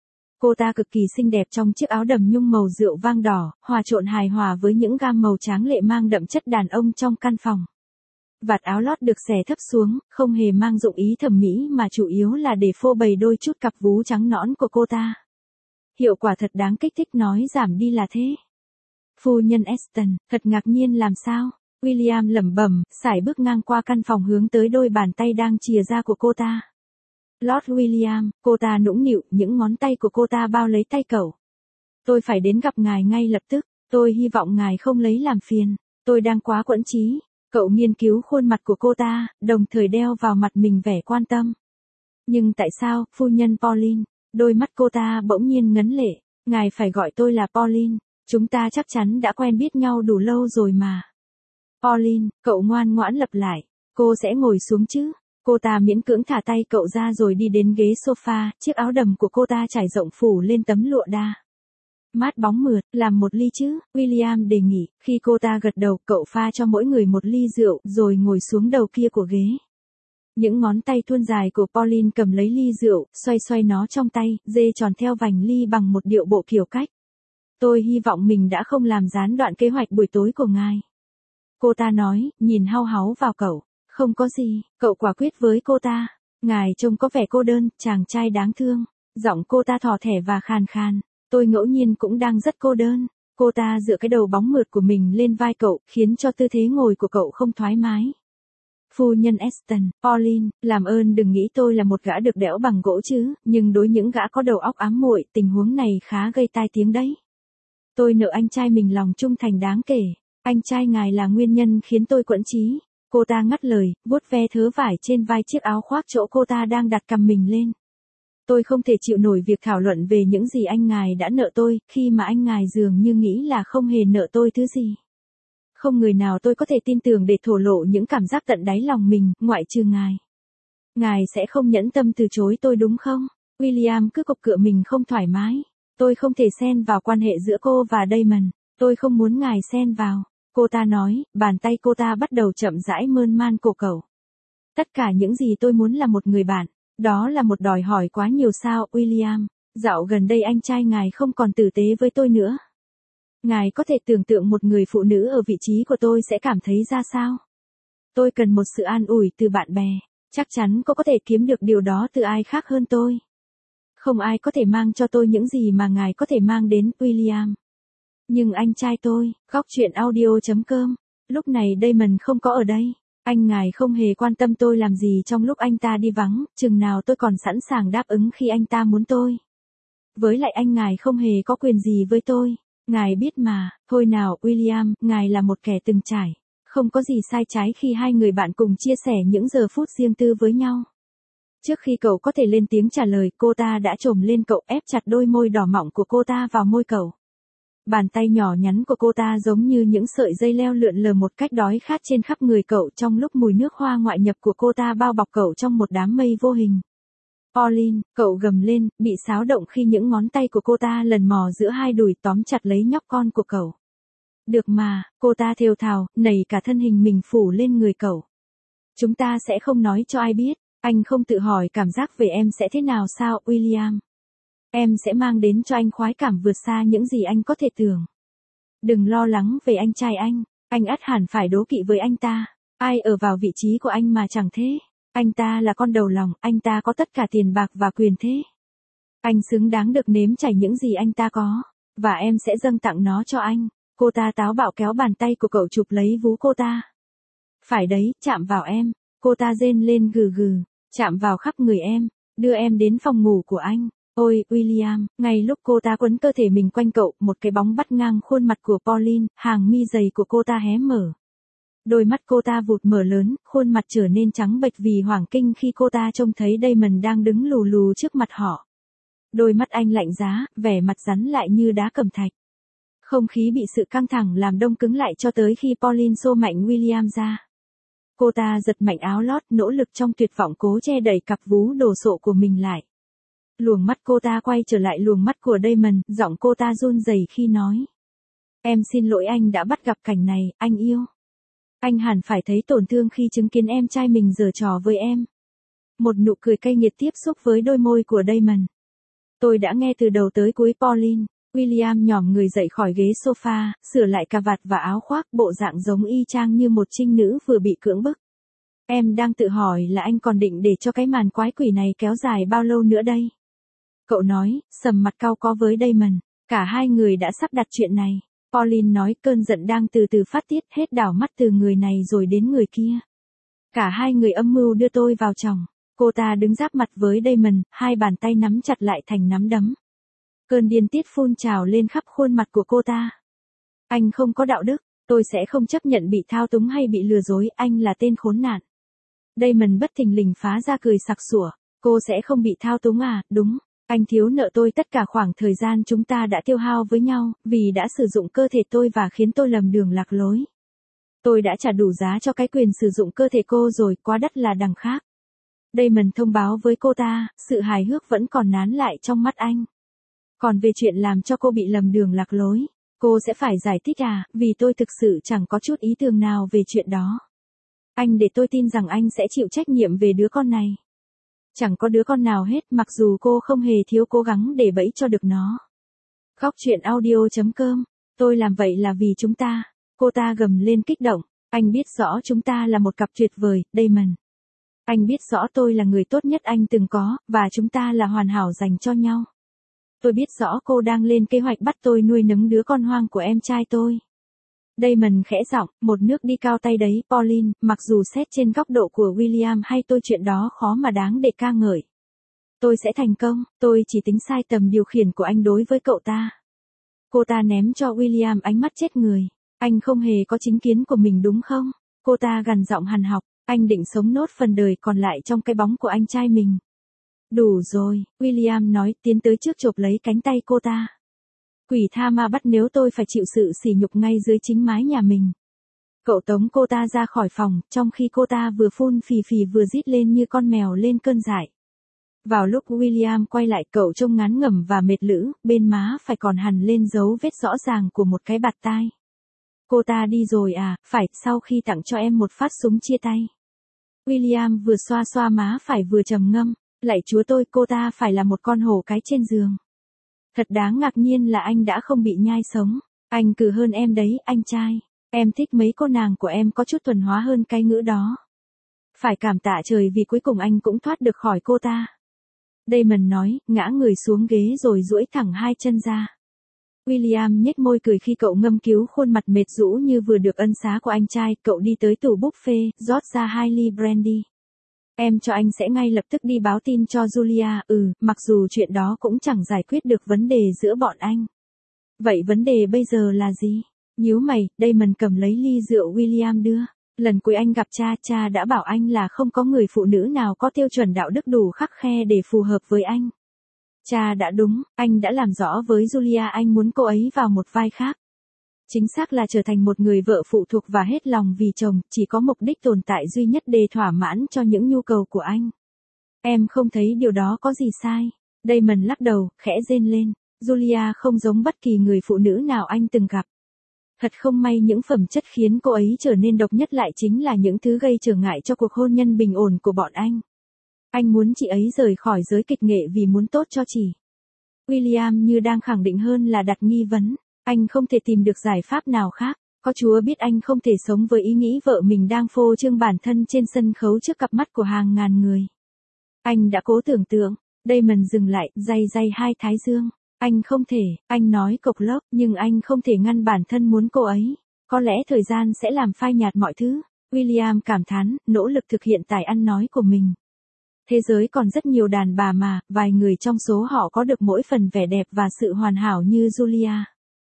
Cô ta cực kỳ xinh đẹp trong chiếc áo đầm nhung màu rượu vang đỏ, hòa trộn hài hòa với những gam màu tráng lệ mang đậm chất đàn ông trong căn phòng. Vạt áo lót được xẻ thấp xuống, không hề mang dụng ý thẩm mỹ mà chủ yếu là để phô bày đôi chút cặp vú trắng nõn của cô ta. Hiệu quả thật đáng kích thích, nói giảm đi là thế. Phu nhân Aston, thật ngạc nhiên làm sao? William lẩm bẩm, sải bước ngang qua căn phòng hướng tới đôi bàn tay đang chìa ra của cô ta. Lord William, cô ta nũng nịu, những ngón tay của cô ta bao lấy tay cậu. Tôi phải đến gặp ngài ngay lập tức, tôi hy vọng ngài không lấy làm phiền, tôi đang quá quẫn trí. Cậu nghiên cứu khuôn mặt của cô ta, đồng thời đeo vào mặt mình vẻ quan tâm. Nhưng tại sao, phu nhân Pauline? Đôi mắt cô ta bỗng nhiên ngấn lệ. Ngài phải gọi tôi là Pauline, chúng ta chắc chắn đã quen biết nhau đủ lâu rồi mà. Pauline, cậu ngoan ngoãn lặp lại, cô sẽ ngồi xuống chứ? Cô ta miễn cưỡng thả tay cậu ra rồi đi đến ghế sofa, chiếc áo đầm của cô ta trải rộng phủ lên tấm lụa đa. Mát bóng mượt, làm một ly chứ, William đề nghị, khi cô ta gật đầu, cậu pha cho mỗi người một ly rượu, rồi ngồi xuống đầu kia của ghế. Những ngón tay thuôn dài của Pauline cầm lấy ly rượu, xoay xoay nó trong tay, dê tròn theo vành ly bằng một điệu bộ kiểu cách. Tôi hy vọng mình đã không làm gián đoạn kế hoạch buổi tối của ngài. Cô ta nói, nhìn hau háu vào cậu. Không có gì, cậu quả quyết với cô ta. Ngài trông có vẻ cô đơn, chàng trai đáng thương. Giọng cô ta thỏ thẻ và khàn khàn. Tôi ngẫu nhiên cũng đang rất cô đơn. Cô ta dựa cái đầu bóng mượt của mình lên vai cậu, khiến cho tư thế ngồi của cậu không thoải mái. Phu nhân Aston, Pauline, làm ơn đừng nghĩ tôi là một gã được đẽo bằng gỗ chứ, nhưng đối những gã có đầu óc ám muội, tình huống này khá gây tai tiếng đấy. Tôi nợ anh trai mình lòng trung thành đáng kể. Anh trai ngài là nguyên nhân khiến tôi quẫn trí. Cô ta ngắt lời, vuốt ve thớ vải trên vai chiếc áo khoác chỗ cô ta đang đặt cằm mình lên. Tôi không thể chịu nổi việc thảo luận về những gì anh ngài đã nợ tôi, khi mà anh ngài dường như nghĩ là không hề nợ tôi thứ gì. Không người nào tôi có thể tin tưởng để thổ lộ những cảm giác tận đáy lòng mình, ngoại trừ ngài. Ngài sẽ không nhẫn tâm từ chối tôi đúng không? William cứ cộc cựa mình không thoải mái. Tôi không thể xen vào quan hệ giữa cô và Damon. Tôi không muốn ngài xen vào. Cô ta nói, bàn tay cô ta bắt đầu chậm rãi mơn man cổ cậu. Tất cả những gì tôi muốn là một người bạn. Đó là một đòi hỏi quá nhiều sao, William. Dạo gần đây anh trai ngài không còn tử tế với tôi nữa. Ngài có thể tưởng tượng một người phụ nữ ở vị trí của tôi sẽ cảm thấy ra sao? Tôi cần một sự an ủi từ bạn bè. Chắc chắn cô có thể kiếm được điều đó từ ai khác hơn tôi. Không ai có thể mang cho tôi những gì mà ngài có thể mang đến, William. Nhưng anh trai tôi, góc chuyện audio chấm com. Lúc này Damon không có ở đây. Anh ngài không hề quan tâm tôi làm gì trong lúc anh ta đi vắng, chừng nào tôi còn sẵn sàng đáp ứng khi anh ta muốn tôi. Với lại anh ngài không hề có quyền gì với tôi. Ngài biết mà, thôi nào, William, ngài là một kẻ từng trải. Không có gì sai trái khi hai người bạn cùng chia sẻ những giờ phút riêng tư với nhau. Trước khi cậu có thể lên tiếng trả lời, cô ta đã chồm lên cậu, ép chặt đôi môi đỏ mọng của cô ta vào môi cậu. Bàn tay nhỏ nhắn của cô ta giống như những sợi dây leo lượn lờ một cách đói khát trên khắp người cậu trong lúc mùi nước hoa ngoại nhập của cô ta bao bọc cậu trong một đám mây vô hình. Pauline, cậu gầm lên, bị xáo động khi những ngón tay của cô ta lần mò giữa hai đùi tóm chặt lấy nhóc con của cậu. Được mà, cô ta thều thào, nảy cả thân hình mình phủ lên người cậu. Chúng ta sẽ không nói cho ai biết, anh không tự hỏi cảm giác về em sẽ thế nào sao, William? Em sẽ mang đến cho anh khoái cảm vượt xa những gì anh có thể tưởng. Đừng lo lắng về anh trai anh, anh ắt hẳn phải đố kỵ với anh ta. Ai ở vào vị trí của anh mà chẳng thế? Anh ta là con đầu lòng, anh ta có tất cả tiền bạc và quyền thế. Anh xứng đáng được nếm trải những gì anh ta có, và em sẽ dâng tặng nó cho anh. Cô ta táo bạo kéo bàn tay của cậu chụp lấy vú cô ta. Phải đấy, chạm vào em. Cô ta rên lên gừ gừ, chạm vào khắp người em, đưa em đến phòng ngủ của anh. Ôi, William, ngay lúc cô ta quấn cơ thể mình quanh cậu, một cái bóng bắt ngang khuôn mặt của Pauline, hàng mi dày của cô ta hé mở. Đôi mắt cô ta vụt mở lớn, khuôn mặt trở nên trắng bệch vì hoảng kinh khi cô ta trông thấy Damon đang đứng lù lù trước mặt họ. Đôi mắt anh lạnh giá, vẻ mặt rắn lại như đá cẩm thạch. Không khí bị sự căng thẳng làm đông cứng lại cho tới khi Pauline xô mạnh William ra. Cô ta giật mạnh áo lót, nỗ lực trong tuyệt vọng cố che đẩy cặp vú đồ sộ của mình lại. Luồng mắt cô ta quay trở lại luồng mắt của Damon, giọng cô ta run rẩy khi nói. Em xin lỗi anh đã bắt gặp cảnh này, anh yêu. Anh hẳn phải thấy tổn thương khi chứng kiến em trai mình giở trò với em. Một nụ cười cay nghiệt tiếp xúc với đôi môi của Damon. Tôi đã nghe từ đầu tới cuối Pauline. William nhòm người dậy khỏi ghế sofa, sửa lại cà vạt và áo khoác, bộ dạng giống y chang như một trinh nữ vừa bị cưỡng bức. Em đang tự hỏi là anh còn định để cho cái màn quái quỷ này kéo dài bao lâu nữa đây? Cậu nói, sầm mặt cau có với Damon. Cả hai người đã sắp đặt chuyện này. Pauline nói, cơn giận đang từ từ phát tiết, hết đảo mắt từ người này rồi đến người kia. Cả hai người âm mưu đưa tôi vào chồng. Cô ta đứng giáp mặt với Damon, hai bàn tay nắm chặt lại thành nắm đấm. Cơn điên tiết phun trào lên khắp khuôn mặt của cô ta. Anh không có đạo đức, tôi sẽ không chấp nhận bị thao túng hay bị lừa dối, anh là tên khốn nạn. Damon bất thình lình phá ra cười sặc sủa, cô sẽ không bị thao túng à, đúng, anh thiếu nợ tôi tất cả khoảng thời gian chúng ta đã tiêu hao với nhau, vì đã sử dụng cơ thể tôi và khiến tôi lầm đường lạc lối. Tôi đã trả đủ giá cho cái quyền sử dụng cơ thể cô rồi, quá đắt là đằng khác. Damon thông báo với cô ta, sự hài hước vẫn còn nán lại trong mắt anh. Còn về chuyện làm cho cô bị lầm đường lạc lối, cô sẽ phải giải thích à, vì tôi thực sự chẳng có chút ý tưởng nào về chuyện đó. Anh để tôi tin rằng anh sẽ chịu trách nhiệm về đứa con này. Chẳng có đứa con nào hết, mặc dù cô không hề thiếu cố gắng để bẫy cho được nó. Góc truyện audio chấm com, tôi làm vậy là vì chúng ta. Cô ta gầm lên kích động, anh biết rõ chúng ta là một cặp tuyệt vời, Damon. Anh biết rõ tôi là người tốt nhất anh từng có, và chúng ta là hoàn hảo dành cho nhau. Tôi biết rõ cô đang lên kế hoạch bắt tôi nuôi nấng đứa con hoang của em trai tôi. Damon khẽ giọng, một nước đi cao tay đấy, Pauline, mặc dù xét trên góc độ của William hay tôi chuyện đó khó mà đáng để ca ngợi. Tôi sẽ thành công, tôi chỉ tính sai tầm điều khiển của anh đối với cậu ta. Cô ta ném cho William ánh mắt chết người. Anh không hề có chính kiến của mình đúng không? Cô ta gằn giọng hằn học, anh định sống nốt phần đời còn lại trong cái bóng của anh trai mình. Đủ rồi, William nói, tiến tới trước chộp lấy cánh tay cô ta. Quỷ tha ma bắt nếu tôi phải chịu sự sỉ nhục ngay dưới chính mái nhà mình. Cậu tống cô ta ra khỏi phòng, trong khi cô ta vừa phun phì phì vừa rít lên như con mèo lên cơn dại. Vào lúc William quay lại, cậu trông ngán ngẩm và mệt lử, bên má phải còn hằn lên dấu vết rõ ràng của một cái bạt tai. Cô ta đi rồi à, phải, sau khi tặng cho em một phát súng chia tay. William vừa xoa xoa má phải vừa trầm ngâm, lạy chúa tôi, cô ta phải là một con hổ cái trên giường. Thật đáng ngạc nhiên là anh đã không bị nhai sống. Anh cừ hơn em đấy, anh trai. Em thích mấy cô nàng của em có chút thuần hóa hơn cái ngữ đó. Phải cảm tạ trời vì cuối cùng anh cũng thoát được khỏi cô ta. Damon nói, ngã người xuống ghế rồi duỗi thẳng hai chân ra. William nhếch môi cười khi cậu ngâm cứu khuôn mặt mệt rũ như vừa được ân xá của anh trai. Cậu đi tới tủ buffet, rót ra hai ly brandy. Em cho anh sẽ ngay lập tức đi báo tin cho Julia, ừ, mặc dù chuyện đó cũng chẳng giải quyết được vấn đề giữa bọn anh. Vậy vấn đề bây giờ là gì? Nhíu mày, Damon cầm lấy ly rượu William đưa. Lần cuối anh gặp cha, cha đã bảo anh là không có người phụ nữ nào có tiêu chuẩn đạo đức đủ khắt khe để phù hợp với anh. Cha đã đúng, anh đã làm rõ với Julia anh muốn cô ấy vào một vai khác. Chính xác là trở thành một người vợ phụ thuộc và hết lòng vì chồng, chỉ có mục đích tồn tại duy nhất để thỏa mãn cho những nhu cầu của anh. Em không thấy điều đó có gì sai. Damon lắc đầu, khẽ rên lên. Julia không giống bất kỳ người phụ nữ nào anh từng gặp. Thật không may những phẩm chất khiến cô ấy trở nên độc nhất lại chính là những thứ gây trở ngại cho cuộc hôn nhân bình ổn của bọn anh. Anh muốn chị ấy rời khỏi giới kịch nghệ vì muốn tốt cho chị. William như đang khẳng định hơn là đặt nghi vấn. Anh không thể tìm được giải pháp nào khác. Có Chúa biết anh không thể sống với ý nghĩ vợ mình đang phô trương bản thân trên sân khấu trước cặp mắt của hàng ngàn người. Anh đã cố tưởng tượng. Damon dừng lại, day day hai thái dương. Anh không thể, anh nói cộc lốc, nhưng anh không thể ngăn bản thân muốn cô ấy. Có lẽ thời gian sẽ làm phai nhạt mọi thứ. William cảm thán, nỗ lực thực hiện tài ăn nói của mình. Thế giới còn rất nhiều đàn bà mà, vài người trong số họ có được mỗi phần vẻ đẹp và sự hoàn hảo như Julia.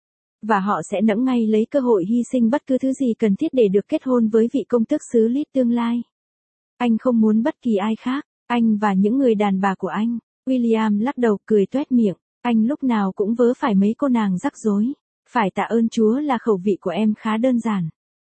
Và họ sẽ nẫng ngay lấy cơ hội hy sinh bất cứ thứ gì cần thiết để được kết hôn với vị công tước xứ Lít tương lai. Anh không muốn bất kỳ ai khác, anh và những người đàn bà của anh. William lắc đầu cười toét miệng, anh lúc nào cũng vớ phải mấy cô nàng rắc rối. Phải tạ ơn Chúa là khẩu vị của em khá đơn giản.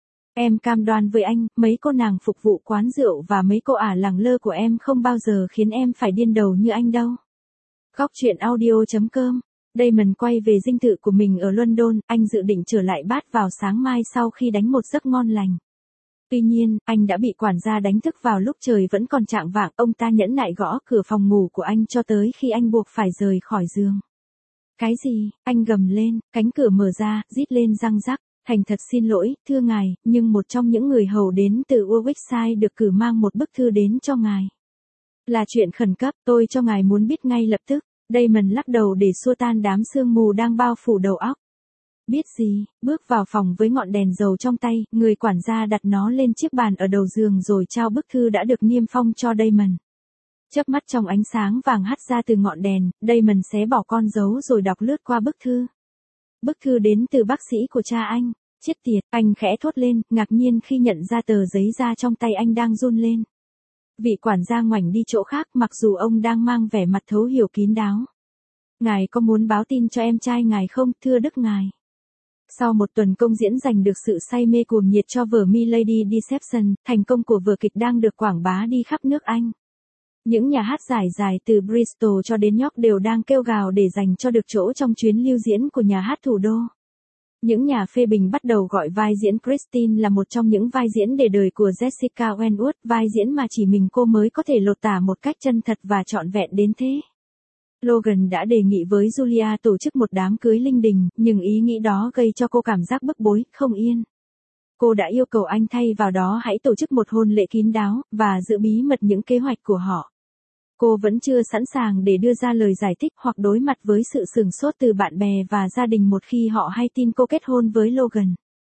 Em cam đoan với anh, mấy cô nàng phục vụ quán rượu và mấy cô ả lẳng lơ của em không bao giờ khiến em phải điên đầu như anh đâu. Góc truyện audio chấm com. Damon quay về dinh thự của mình ở London, anh dự định trở lại Bath vào sáng mai sau khi đánh một giấc ngon lành. Tuy nhiên, anh đã bị quản gia đánh thức vào lúc trời vẫn còn chạng vạng, ông ta nhẫn nại gõ cửa phòng ngủ của anh cho tới khi anh buộc phải rời khỏi giường. Cái gì? Anh gầm lên, cánh cửa mở ra, rít lên răng rắc. Thành thật xin lỗi, thưa ngài, nhưng một trong những người hầu đến từ Warwickshire được cử mang một bức thư đến cho ngài. Là chuyện khẩn cấp, tôi cho ngài muốn biết ngay lập tức. Damon lắc đầu để xua tan đám sương mù đang bao phủ đầu óc. Biết gì, bước vào phòng với ngọn đèn dầu trong tay, người quản gia đặt nó lên chiếc bàn ở đầu giường rồi trao bức thư đã được niêm phong cho Damon. Chớp mắt trong ánh sáng vàng hắt ra từ ngọn đèn, Damon xé bỏ con dấu rồi đọc lướt qua bức thư. Bức thư đến từ bác sĩ của cha anh. Chết tiệt, anh khẽ thốt lên, ngạc nhiên khi nhận ra tờ giấy da trong tay anh đang run lên. Vị quản gia ngoảnh đi chỗ khác mặc dù ông đang mang vẻ mặt thấu hiểu kín đáo. Ngài có muốn báo tin cho em trai ngài không, thưa đức ngài? Sau một tuần công diễn giành được sự say mê cuồng nhiệt cho vở Milady Deception, thành công của vở kịch đang được quảng bá đi khắp nước Anh. Những nhà hát giải dài từ Bristol cho đến York đều đang kêu gào để giành cho được chỗ trong chuyến lưu diễn của nhà hát thủ đô. Những nhà phê bình bắt đầu gọi vai diễn Christine là một trong những vai diễn để đời của Jessica Wentworth, vai diễn mà chỉ mình cô mới có thể lột tả một cách chân thật và trọn vẹn đến thế. Logan đã đề nghị với Julia tổ chức một đám cưới linh đình, nhưng ý nghĩ đó gây cho cô cảm giác bức bối, không yên. Cô đã yêu cầu anh thay vào đó hãy tổ chức một hôn lễ kín đáo, và giữ bí mật những kế hoạch của họ. Cô vẫn chưa sẵn sàng để đưa ra lời giải thích hoặc đối mặt với sự sửng sốt từ bạn bè và gia đình một khi họ hay tin cô kết hôn với Logan.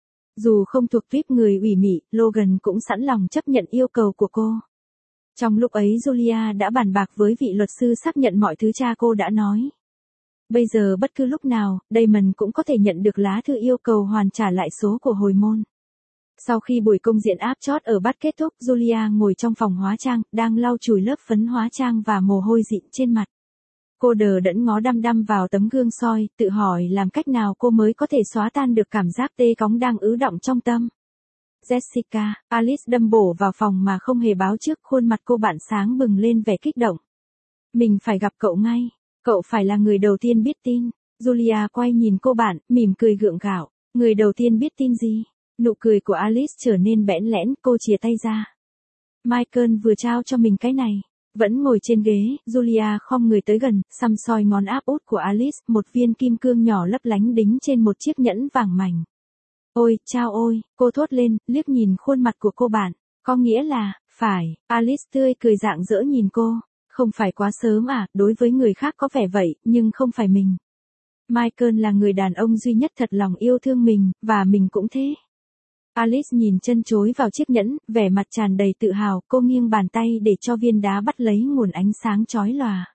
Dù không thuộc tuýp người ủy mị, Logan cũng sẵn lòng chấp nhận yêu cầu của cô. Trong lúc ấy Julia đã bàn bạc với vị luật sư xác nhận mọi thứ cha cô đã nói. Bây giờ bất cứ lúc nào, Damon cũng có thể nhận được lá thư yêu cầu hoàn trả lại số của hồi môn. Sau khi buổi công diễn áp chót ở Bath kết thúc, Julia ngồi trong phòng hóa trang, đang lau chùi lớp phấn hóa trang và mồ hôi dịn trên mặt. Cô đờ đẫn ngó đăm đăm vào tấm gương soi, tự hỏi làm cách nào cô mới có thể xóa tan được cảm giác tê cóng đang ứ đọng trong tâm. Jessica, Alice đâm bổ vào phòng mà không hề báo trước, khuôn mặt cô bạn sáng bừng lên vẻ kích động. Mình phải gặp cậu ngay, cậu phải là người đầu tiên biết tin. Julia quay nhìn cô bạn, mỉm cười gượng gạo. Người đầu tiên biết tin gì? Nụ cười của Alice trở nên bẽn lẽn, cô chìa tay ra. Michael vừa trao cho mình cái này. Vẫn ngồi trên ghế, Julia khom người tới gần, săm soi ngón áp út của Alice, một viên kim cương nhỏ lấp lánh đính trên một chiếc nhẫn vàng mảnh. Ôi, chao ôi, cô thốt lên, liếc nhìn khuôn mặt của cô bạn. Có nghĩa là, phải, Alice tươi cười rạng rỡ nhìn cô. Không phải quá sớm à, đối với người khác có vẻ vậy, nhưng không phải mình. Michael là người đàn ông duy nhất thật lòng yêu thương mình, và mình cũng thế. Alice nhìn chân chối vào chiếc nhẫn, vẻ mặt tràn đầy tự hào, cô nghiêng bàn tay để cho viên đá bắt lấy nguồn ánh sáng chói lòa.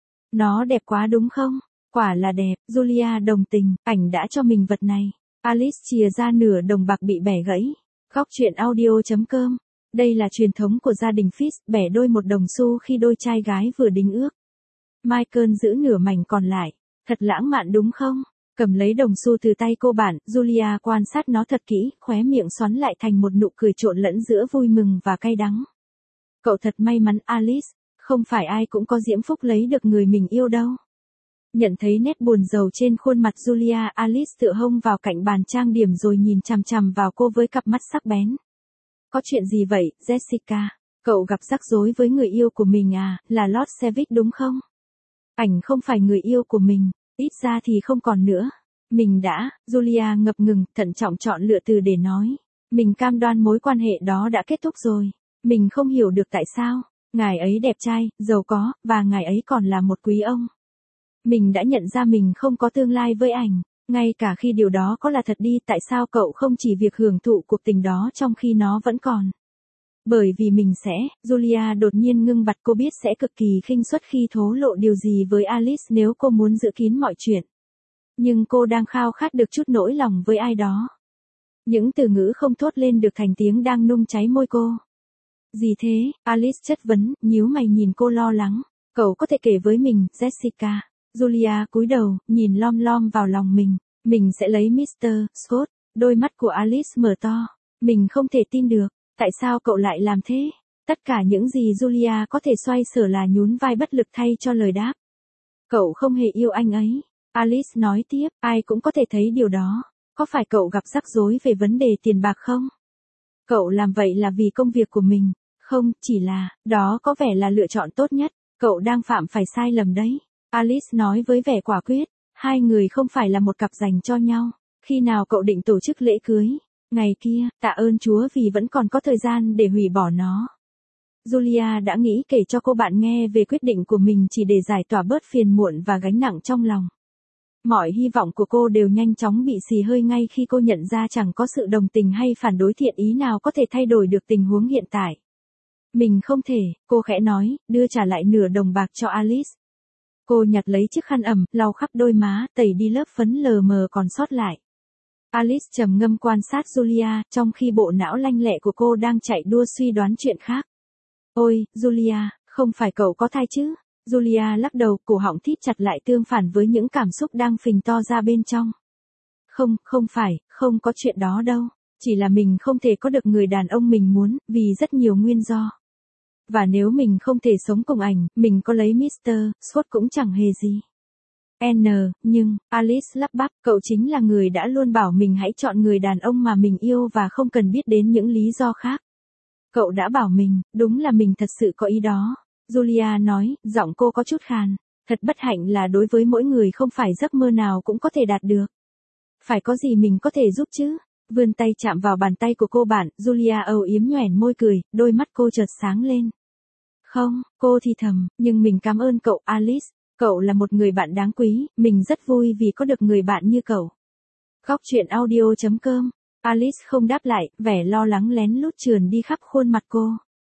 Nó đẹp quá đúng không? Quả là đẹp, Julia đồng tình, ảnh đã cho mình vật này. Alice chìa ra nửa đồng bạc bị bẻ gãy. Góc truyện audio chấm com. Đây là truyền thống của gia đình Fitz, bẻ đôi một đồng xu khi đôi trai gái vừa đính ước. Michael giữ nửa mảnh còn lại. Thật lãng mạn đúng không? Cầm lấy đồng xu từ tay cô bạn, Julia quan sát nó thật kỹ, khóe miệng xoắn lại thành một nụ cười trộn lẫn giữa vui mừng và cay đắng. Cậu thật may mắn Alice, không phải ai cũng có diễm phúc lấy được người mình yêu đâu. Nhận thấy nét buồn rầu trên khuôn mặt Julia, Alice tựa hông vào cạnh bàn trang điểm rồi nhìn chằm chằm vào cô với cặp mắt sắc bén. Có chuyện gì vậy, Jessica? Cậu gặp rắc rối với người yêu của mình à, là Lord Sevig đúng không? Ảnh không phải người yêu của mình. Ít ra thì không còn nữa. Mình đã, Julia ngập ngừng, thận trọng chọn lựa từ để nói. Mình cam đoan mối quan hệ đó đã kết thúc rồi. Mình không hiểu được tại sao. Ngài ấy đẹp trai, giàu có, và ngài ấy còn là một quý ông. Mình đã nhận ra mình không có tương lai với ảnh. Ngay cả khi điều đó có là thật đi, tại sao cậu không chỉ việc hưởng thụ cuộc tình đó trong khi nó vẫn còn? Bởi vì mình sẽ, Julia đột nhiên ngưng bặt, cô biết sẽ cực kỳ khinh suất khi thổ lộ điều gì với Alice nếu cô muốn giữ kín mọi chuyện. Nhưng cô đang khao khát được chút nỗi lòng với ai đó. Những từ ngữ không thốt lên được thành tiếng đang nung cháy môi cô. Gì thế? Alice chất vấn, nhíu mày nhìn cô lo lắng. Cậu có thể kể với mình, Jessica. Julia cúi đầu, nhìn lom lom vào lòng mình. Mình sẽ lấy mít tơ Scott. Đôi mắt của Alice mở to. Mình không thể tin được. Tại sao cậu lại làm thế? Tất cả những gì Julia có thể xoay sở là nhún vai bất lực thay cho lời đáp. Cậu không hề yêu anh ấy. Alice nói tiếp, ai cũng có thể thấy điều đó. Có phải cậu gặp rắc rối về vấn đề tiền bạc không? Cậu làm vậy là vì công việc của mình. Không, chỉ là, đó có vẻ là lựa chọn tốt nhất. Cậu đang phạm phải sai lầm đấy. Alice nói với vẻ quả quyết. Hai người không phải là một cặp dành cho nhau. Khi nào cậu định tổ chức lễ cưới? Ngày kia, tạ ơn Chúa vì vẫn còn có thời gian để hủy bỏ nó. Julia đã nghĩ kể cho cô bạn nghe về quyết định của mình chỉ để giải tỏa bớt phiền muộn và gánh nặng trong lòng. Mọi hy vọng của cô đều nhanh chóng bị xì hơi ngay khi cô nhận ra chẳng có sự đồng tình hay phản đối thiện ý nào có thể thay đổi được tình huống hiện tại. Mình không thể, cô khẽ nói, đưa trả lại nửa đồng bạc cho Alice. Cô nhặt lấy chiếc khăn ẩm, lau khắp đôi má, tẩy đi lớp phấn lờ mờ còn sót lại. Alice trầm ngâm quan sát Julia, trong khi bộ não lanh lẹ của cô đang chạy đua suy đoán chuyện khác. Ôi, Julia, không phải cậu có thai chứ? Julia lắc đầu, cổ họng thít chặt lại tương phản với những cảm xúc đang phình to ra bên trong. Không, không phải, không có chuyện đó đâu. Chỉ là mình không thể có được người đàn ông mình muốn, vì rất nhiều nguyên do. Và nếu mình không thể sống cùng ảnh, mình có lấy mít tơ Scott cũng chẳng hề gì. N, nhưng, Alice lắp bắp, cậu chính là người đã luôn bảo mình hãy chọn người đàn ông mà mình yêu và không cần biết đến những lý do khác. Cậu đã bảo mình, đúng là mình thật sự có ý đó. Julia nói, giọng cô có chút khàn. Thật bất hạnh là đối với mỗi người không phải giấc mơ nào cũng có thể đạt được. Phải có gì mình có thể giúp chứ? Vươn tay chạm vào bàn tay của cô bạn, Julia âu yếm nhoẻn môi cười, đôi mắt cô chợt sáng lên. Không, cô thì thầm, nhưng mình cảm ơn cậu Alice. Cậu là một người bạn đáng quý, mình rất vui vì có được người bạn như cậu. Góc truyện audio chấm com. Alice không đáp lại, vẻ lo lắng lén lút trườn đi khắp khuôn mặt cô.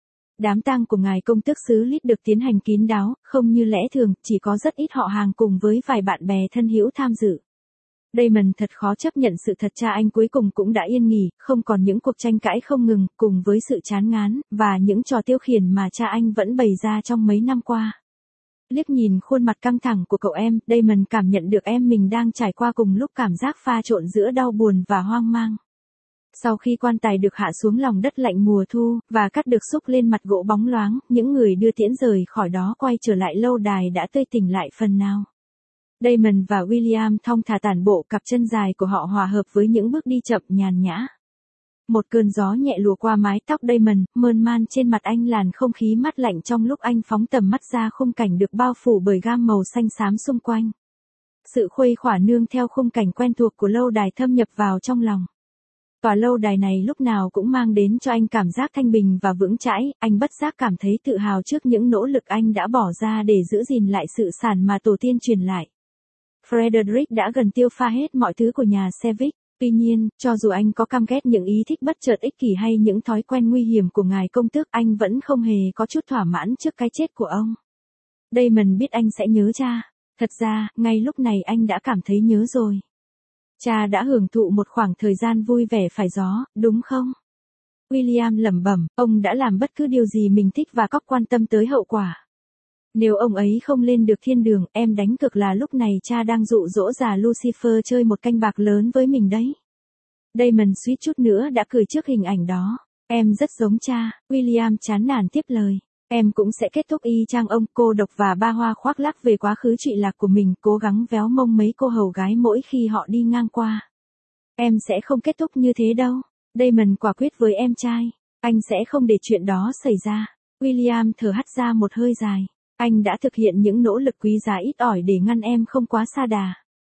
Đám tang của ngài công tước xứ Lít được tiến hành kín đáo, không như lẽ thường, chỉ có rất ít họ hàng cùng với vài bạn bè thân hữu tham dự. Damon thật khó chấp nhận sự thật cha anh cuối cùng cũng đã yên nghỉ, không còn những cuộc tranh cãi không ngừng, cùng với sự chán ngán, và những trò tiêu khiển mà cha anh vẫn bày ra trong mấy năm qua. Liếc nhìn khuôn mặt căng thẳng của cậu em, Damon cảm nhận được em mình đang trải qua cùng lúc cảm giác pha trộn giữa đau buồn và hoang mang. Sau khi quan tài được hạ xuống lòng đất lạnh mùa thu, và cát được xúc lên mặt gỗ bóng loáng, những người đưa tiễn rời khỏi đó quay trở lại lâu đài đã tươi tỉnh lại phần nào. Damon và William thong thả tản bộ, cặp chân dài của họ hòa hợp với những bước đi chậm nhàn nhã. Một cơn gió nhẹ lùa qua mái tóc Damon, mơn man trên mặt anh làn không khí mát lạnh trong lúc anh phóng tầm mắt ra khung cảnh được bao phủ bởi gam màu xanh xám xung quanh. Sự khuây khỏa nương theo khung cảnh quen thuộc của lâu đài thâm nhập vào trong lòng. Tòa lâu đài này lúc nào cũng mang đến cho anh cảm giác thanh bình và vững chãi, anh bất giác cảm thấy tự hào trước những nỗ lực anh đã bỏ ra để giữ gìn lại sự sản mà tổ tiên truyền lại. Frederick đã gần tiêu pha hết mọi thứ của nhà Sevic, tuy nhiên, cho dù anh có căm ghét những ý thích bất chợt ích kỷ hay những thói quen nguy hiểm của ngài công tước, anh vẫn không hề có chút thỏa mãn trước cái chết của ông. Damon biết anh sẽ nhớ cha. Thật ra, ngay lúc này anh đã cảm thấy nhớ rồi. Cha đã hưởng thụ một khoảng thời gian vui vẻ phải gió, đúng không? William lẩm bẩm, ông đã làm bất cứ điều gì mình thích và có quan tâm tới hậu quả. Nếu ông ấy không lên được thiên đường, em đánh cược là lúc này cha đang dụ dỗ già Lucifer chơi một canh bạc lớn với mình đấy. Damon suýt chút nữa đã cười trước hình ảnh đó. Em rất giống cha, William chán nản tiếp lời. Em cũng sẽ kết thúc y chang ông, cô độc và ba hoa khoác lác về quá khứ trụy lạc của mình, cố gắng véo mông mấy cô hầu gái mỗi khi họ đi ngang qua. Em sẽ không kết thúc như thế đâu. Damon quả quyết với em trai. Anh sẽ không để chuyện đó xảy ra. William thở hắt ra một hơi dài. Anh đã thực hiện những nỗ lực quý giá ít ỏi để ngăn em không quá sa đà.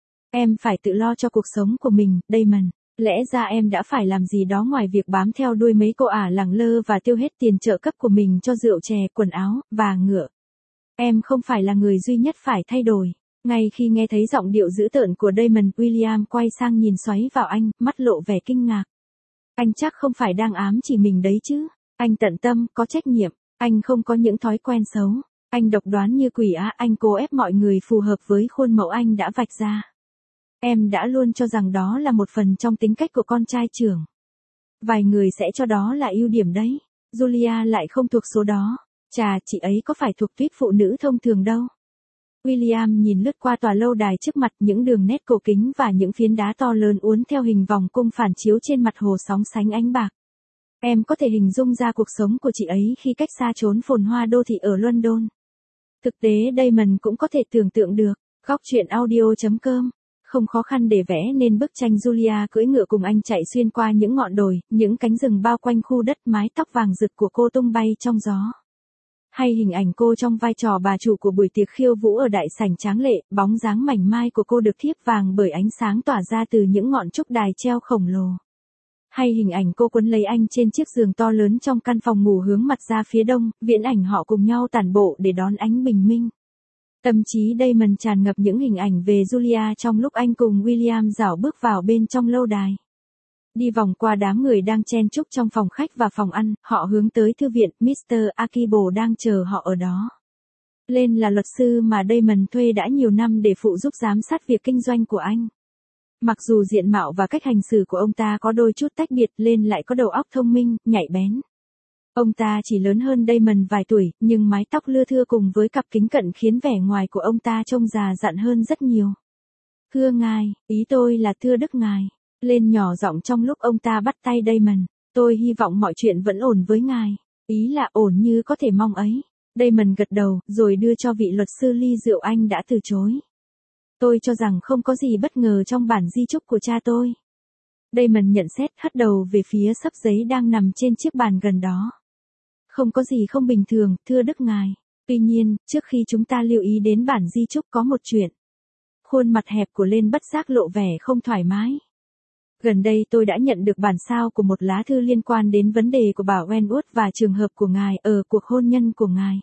Em phải tự lo cho cuộc sống của mình, Damon. Lẽ ra em đã phải làm gì đó ngoài việc bám theo đuôi mấy cô ả lẳng lơ và tiêu hết tiền trợ cấp của mình cho rượu chè, quần áo, và ngựa. Em không phải là người duy nhất phải thay đổi. Ngay khi nghe thấy giọng điệu dữ tợn của Damon, William quay sang nhìn xoáy vào anh, mắt lộ vẻ kinh ngạc. Anh chắc không phải đang ám chỉ mình đấy chứ. Anh tận tâm, có trách nhiệm. Anh không có những thói quen xấu. Anh độc đoán như quỷ á, anh cố ép mọi người phù hợp với khuôn mẫu anh đã vạch ra. Em đã luôn cho rằng đó là một phần trong tính cách của con trai trưởng. Vài người sẽ cho đó là ưu điểm đấy. Julia lại không thuộc số đó. Chà, chị ấy có phải thuộc tuýp phụ nữ thông thường đâu. William nhìn lướt qua tòa lâu đài trước mặt, những đường nét cổ kính và những phiến đá to lớn uốn theo hình vòng cung phản chiếu trên mặt hồ sóng sánh ánh bạc. Em có thể hình dung ra cuộc sống của chị ấy khi cách xa chốn phồn hoa đô thị ở London. Thực tế Damon cũng có thể tưởng tượng được. Góc truyện audio chấm com. Không khó khăn để vẽ nên bức tranh Julia cưỡi ngựa cùng anh chạy xuyên qua những ngọn đồi, những cánh rừng bao quanh khu đất, mái tóc vàng rực của cô tung bay trong gió. Hay hình ảnh cô trong vai trò bà chủ của buổi tiệc khiêu vũ ở đại sảnh tráng lệ, bóng dáng mảnh mai của cô được thiếp vàng bởi ánh sáng tỏa ra từ những ngọn trúc đài treo khổng lồ. Hay hình ảnh cô quấn lấy anh trên chiếc giường to lớn trong căn phòng ngủ hướng mặt ra phía đông, viễn ảnh họ cùng nhau tản bộ để đón ánh bình minh. Tâm trí Damon tràn ngập những hình ảnh về Julia trong lúc anh cùng William dạo bước vào bên trong lâu đài. Đi vòng qua đám người đang chen chúc trong phòng khách và phòng ăn, họ hướng tới thư viện, mít tơ Akibo đang chờ họ ở đó. Lên là luật sư mà Damon thuê đã nhiều năm để phụ giúp giám sát việc kinh doanh của anh. Mặc dù diện mạo và cách hành xử của ông ta có đôi chút tách biệt, Lên lại có đầu óc thông minh, nhạy bén. Ông ta chỉ lớn hơn Damon vài tuổi, nhưng mái tóc lưa thưa cùng với cặp kính cận khiến vẻ ngoài của ông ta trông già dặn hơn rất nhiều. Thưa ngài, ý tôi là thưa đức ngài. Lên nhỏ giọng trong lúc ông ta bắt tay Damon. Tôi hy vọng mọi chuyện vẫn ổn với ngài. Ý là ổn như có thể mong ấy. Damon gật đầu, rồi đưa cho vị luật sư ly rượu anh đã từ chối. Tôi cho rằng không có gì bất ngờ trong bản di chúc của cha tôi. Damon nhận xét, hất đầu về phía xấp giấy đang nằm trên chiếc bàn gần đó. Không có gì không bình thường, thưa đức ngài. Tuy nhiên, trước khi chúng ta lưu ý đến bản di chúc có một chuyện. Khuôn mặt hẹp của Lên bất giác lộ vẻ không thoải mái. Gần đây tôi đã nhận được bản sao của một lá thư liên quan đến vấn đề của bà Wentworth và trường hợp của ngài ở cuộc hôn nhân của ngài.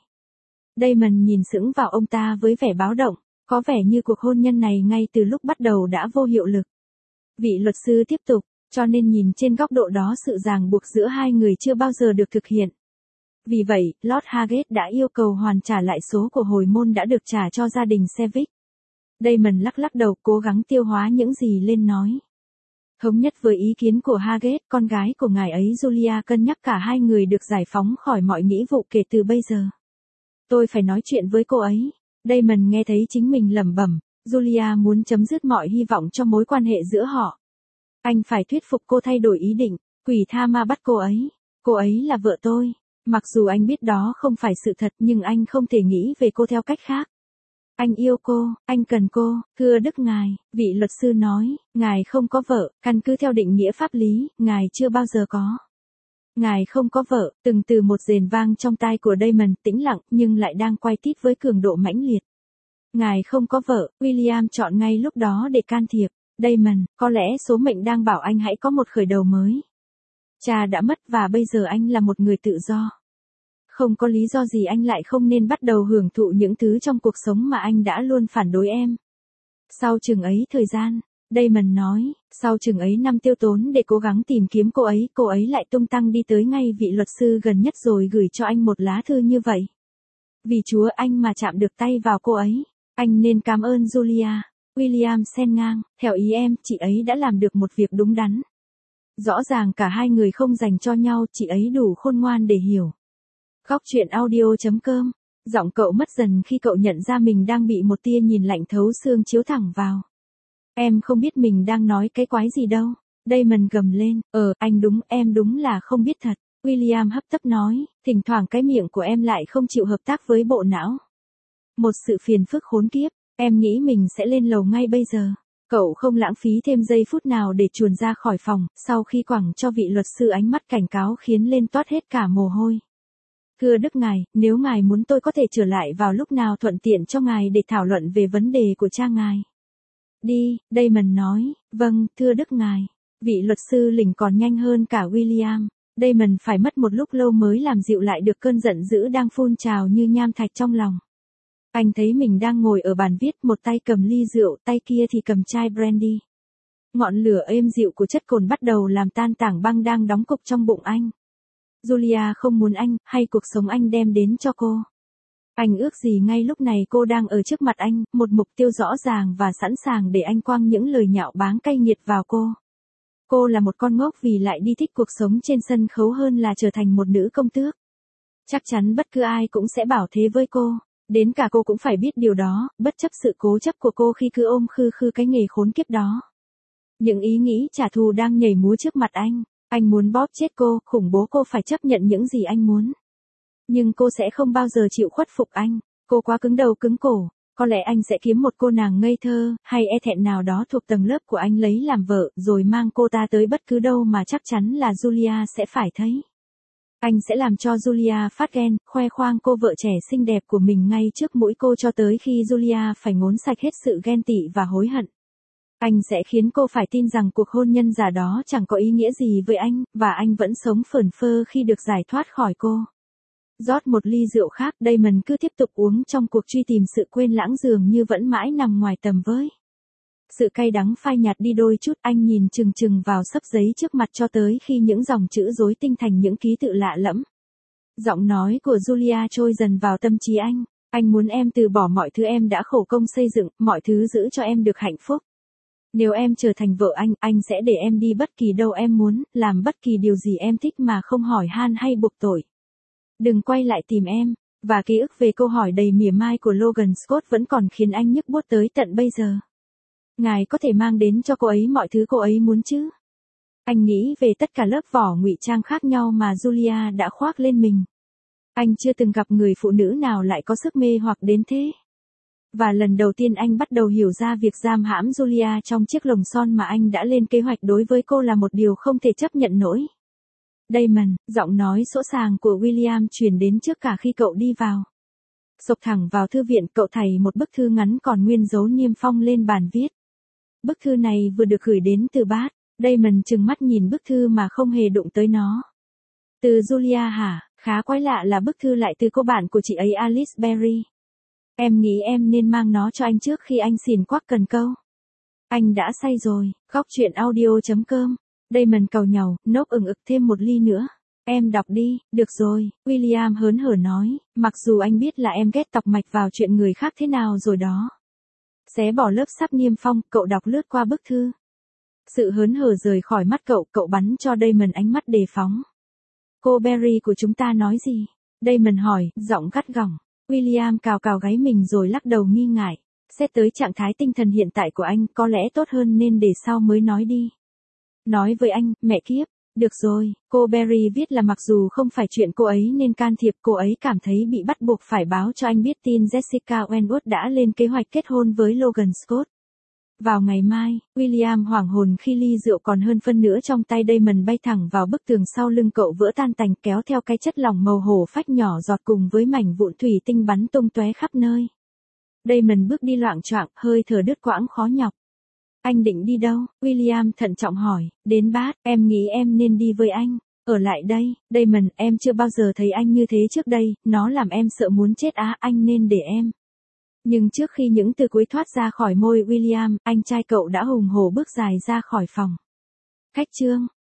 Damon nhìn sững vào ông ta với vẻ báo động, có vẻ như cuộc hôn nhân này ngay từ lúc bắt đầu đã vô hiệu lực. Vị luật sư tiếp tục, cho nên nhìn trên góc độ đó sự ràng buộc giữa hai người chưa bao giờ được thực hiện. Vì vậy, Lord Hargate đã yêu cầu hoàn trả lại số của hồi môn đã được trả cho gia đình Sevick. Damon lắc lắc đầu cố gắng tiêu hóa những gì Lên nói. Thống nhất với ý kiến của Hargate, con gái của ngài ấy Julia cân nhắc cả hai người được giải phóng khỏi mọi nghĩa vụ kể từ bây giờ. Tôi phải nói chuyện với cô ấy. Damon nghe thấy chính mình lẩm bẩm, Julia muốn chấm dứt mọi hy vọng cho mối quan hệ giữa họ. Anh phải thuyết phục cô thay đổi ý định, quỷ tha ma bắt cô ấy. Cô ấy là vợ tôi. Mặc dù anh biết đó không phải sự thật nhưng anh không thể nghĩ về cô theo cách khác. Anh yêu cô, anh cần cô, thưa đức ngài, vị luật sư nói, ngài không có vợ, căn cứ theo định nghĩa pháp lý, ngài chưa bao giờ có. Ngài không có vợ, từng từ một rền vang trong tai của Damon, tĩnh lặng nhưng lại đang quay tít với cường độ mãnh liệt. Ngài không có vợ, William chọn ngay lúc đó để can thiệp. Damon, có lẽ số mệnh đang bảo anh hãy có một khởi đầu mới. Cha đã mất và bây giờ anh là một người tự do. Không có lý do gì anh lại không nên bắt đầu hưởng thụ những thứ trong cuộc sống mà anh đã luôn phản đối em. Sau chừng ấy thời gian, Damon nói, sau chừng ấy năm tiêu tốn để cố gắng tìm kiếm cô ấy, cô ấy lại tung tăng đi tới ngay vị luật sư gần nhất rồi gửi cho anh một lá thư như vậy. Vì Chúa anh mà chạm được tay vào cô ấy, anh nên cảm ơn Julia. William xen ngang, theo ý em, chị ấy đã làm được một việc đúng đắn. Rõ ràng cả hai người không dành cho nhau, chị ấy đủ khôn ngoan để hiểu. Góc truyện audio chấm com. Giọng cậu mất dần khi cậu nhận ra mình đang bị một tia nhìn lạnh thấu xương chiếu thẳng vào. Em không biết mình đang nói cái quái gì đâu. Damon gầm lên, ờ, anh đúng, em đúng là không biết thật. William hấp tấp nói, thỉnh thoảng cái miệng của em lại không chịu hợp tác với bộ não. Một sự phiền phức khốn kiếp, em nghĩ mình sẽ lên lầu ngay bây giờ. Cậu không lãng phí thêm giây phút nào để chuồn ra khỏi phòng, sau khi quẳng cho vị luật sư ánh mắt cảnh cáo khiến Lên toát hết cả mồ hôi. Thưa đức ngài, nếu ngài muốn tôi có thể trở lại vào lúc nào thuận tiện cho ngài để thảo luận về vấn đề của cha ngài. Đi, Damon nói, vâng, thưa đức ngài. Vị luật sư lỉnh còn nhanh hơn cả William. Damon phải mất một lúc lâu mới làm dịu lại được cơn giận dữ đang phun trào như nham thạch trong lòng. Anh thấy mình đang ngồi ở bàn viết, một tay cầm ly rượu, tay kia thì cầm chai brandy. Ngọn lửa êm dịu của chất cồn bắt đầu làm tan tảng băng đang đóng cục trong bụng anh. Julia không muốn anh, hay cuộc sống anh đem đến cho cô. Anh ước gì ngay lúc này cô đang ở trước mặt anh, một mục tiêu rõ ràng và sẵn sàng để anh quăng những lời nhạo báng cay nghiệt vào cô. Cô là một con ngốc vì lại đi thích cuộc sống trên sân khấu hơn là trở thành một nữ công tước. Chắc chắn bất cứ ai cũng sẽ bảo thế với cô. Đến cả cô cũng phải biết điều đó, bất chấp sự cố chấp của cô khi cứ ôm khư khư cái nghề khốn kiếp đó. Những ý nghĩ trả thù đang nhảy múa trước mặt anh. Anh muốn bóp chết cô, khủng bố cô phải chấp nhận những gì anh muốn. Nhưng cô sẽ không bao giờ chịu khuất phục anh. Cô quá cứng đầu cứng cổ. Có lẽ anh sẽ kiếm một cô nàng ngây thơ, hay e thẹn nào đó thuộc tầng lớp của anh lấy làm vợ, rồi mang cô ta tới bất cứ đâu mà chắc chắn là Julia sẽ phải thấy. Anh sẽ làm cho Julia phát ghen, khoe khoang cô vợ trẻ xinh đẹp của mình ngay trước mũi cô cho tới khi Julia phải ngốn sạch hết sự ghen tị và hối hận. Anh sẽ khiến cô phải tin rằng cuộc hôn nhân giả đó chẳng có ý nghĩa gì với anh, và anh vẫn sống phởn phơ khi được giải thoát khỏi cô. Rót một ly rượu khác, Damon cứ tiếp tục uống trong cuộc truy tìm sự quên lãng dường như vẫn mãi nằm ngoài tầm với. Sự cay đắng phai nhạt đi đôi chút, anh nhìn chừng chừng vào xấp giấy trước mặt cho tới khi những dòng chữ rối tinh thành những ký tự lạ lẫm. Giọng nói của Julia trôi dần vào tâm trí anh. Anh muốn em từ bỏ mọi thứ em đã khổ công xây dựng, mọi thứ giữ cho em được hạnh phúc. Nếu em trở thành vợ anh, anh sẽ để em đi bất kỳ đâu em muốn, làm bất kỳ điều gì em thích mà không hỏi han hay buộc tội. Đừng quay lại tìm em. Và ký ức về câu hỏi đầy mỉa mai của Logan Scott vẫn còn khiến anh nhức buốt tới tận bây giờ. Ngài có thể mang đến cho cô ấy mọi thứ cô ấy muốn chứ? Anh nghĩ về tất cả lớp vỏ ngụy trang khác nhau mà Julia đã khoác lên mình. Anh chưa từng gặp người phụ nữ nào lại có sức mê hoặc đến thế. Và lần đầu tiên anh bắt đầu hiểu ra việc giam hãm Julia trong chiếc lồng son mà anh đã lên kế hoạch đối với cô là một điều không thể chấp nhận nổi. Damon, giọng nói sỗ sàng của William truyền đến trước cả khi cậu đi vào. Xộc thẳng vào thư viện, cậu thảy một bức thư ngắn còn nguyên dấu niêm phong lên bàn viết. Bức thư này vừa được gửi đến từ Bath. Damon trừng mắt nhìn bức thư mà không hề đụng tới nó. Từ Julia hả? Khá quái lạ là bức thư lại từ cô bạn của chị ấy Alice Berry. Em nghĩ em nên mang nó cho anh trước khi anh xỉn quắc cần câu. Anh đã say rồi. Góc truyện audio chấm com. Damon cầu nhàu, nốc ừng ực thêm một ly nữa. Em đọc đi. Được rồi, William hớn hở nói, mặc dù anh biết là em ghét tọc mạch vào chuyện người khác thế nào rồi đó. Xé bỏ lớp sắp niêm phong, cậu đọc lướt qua bức thư. Sự hớn hở rời khỏi mắt cậu, cậu bắn cho Damon ánh mắt đề phóng. Cô Berry của chúng ta nói gì? Damon hỏi, giọng gắt gỏng. William cào cào gáy mình rồi lắc đầu nghi ngại. Xét tới trạng thái tinh thần hiện tại của anh, có lẽ tốt hơn nên để sau mới nói đi. Nói với anh, mẹ kiếp. Được rồi, cô Berry viết là mặc dù không phải chuyện cô ấy nên can thiệp, cô ấy cảm thấy bị bắt buộc phải báo cho anh biết tin Jessica Wentworth đã lên kế hoạch kết hôn với Logan Scott. Vào ngày mai, William hoảng hồn khi ly rượu còn hơn phân nửa trong tay Damon bay thẳng vào bức tường sau lưng cậu vỡ tan tành, kéo theo cái chất lỏng màu hổ phách nhỏ giọt cùng với mảnh vụn thủy tinh bắn tung tóe khắp nơi. Damon bước đi loạng choạng, hơi thở đứt quãng khó nhọc. Anh định đi đâu? William thận trọng hỏi. Đến Bath, em nghĩ em nên đi với anh. Ở lại đây, Damon, em chưa bao giờ thấy anh như thế trước đây, nó làm em sợ muốn chết á, anh nên để em. Nhưng trước khi những từ cuối thoát ra khỏi môi William, anh trai cậu đã hùng hổ bước dài ra khỏi phòng. Khách trương,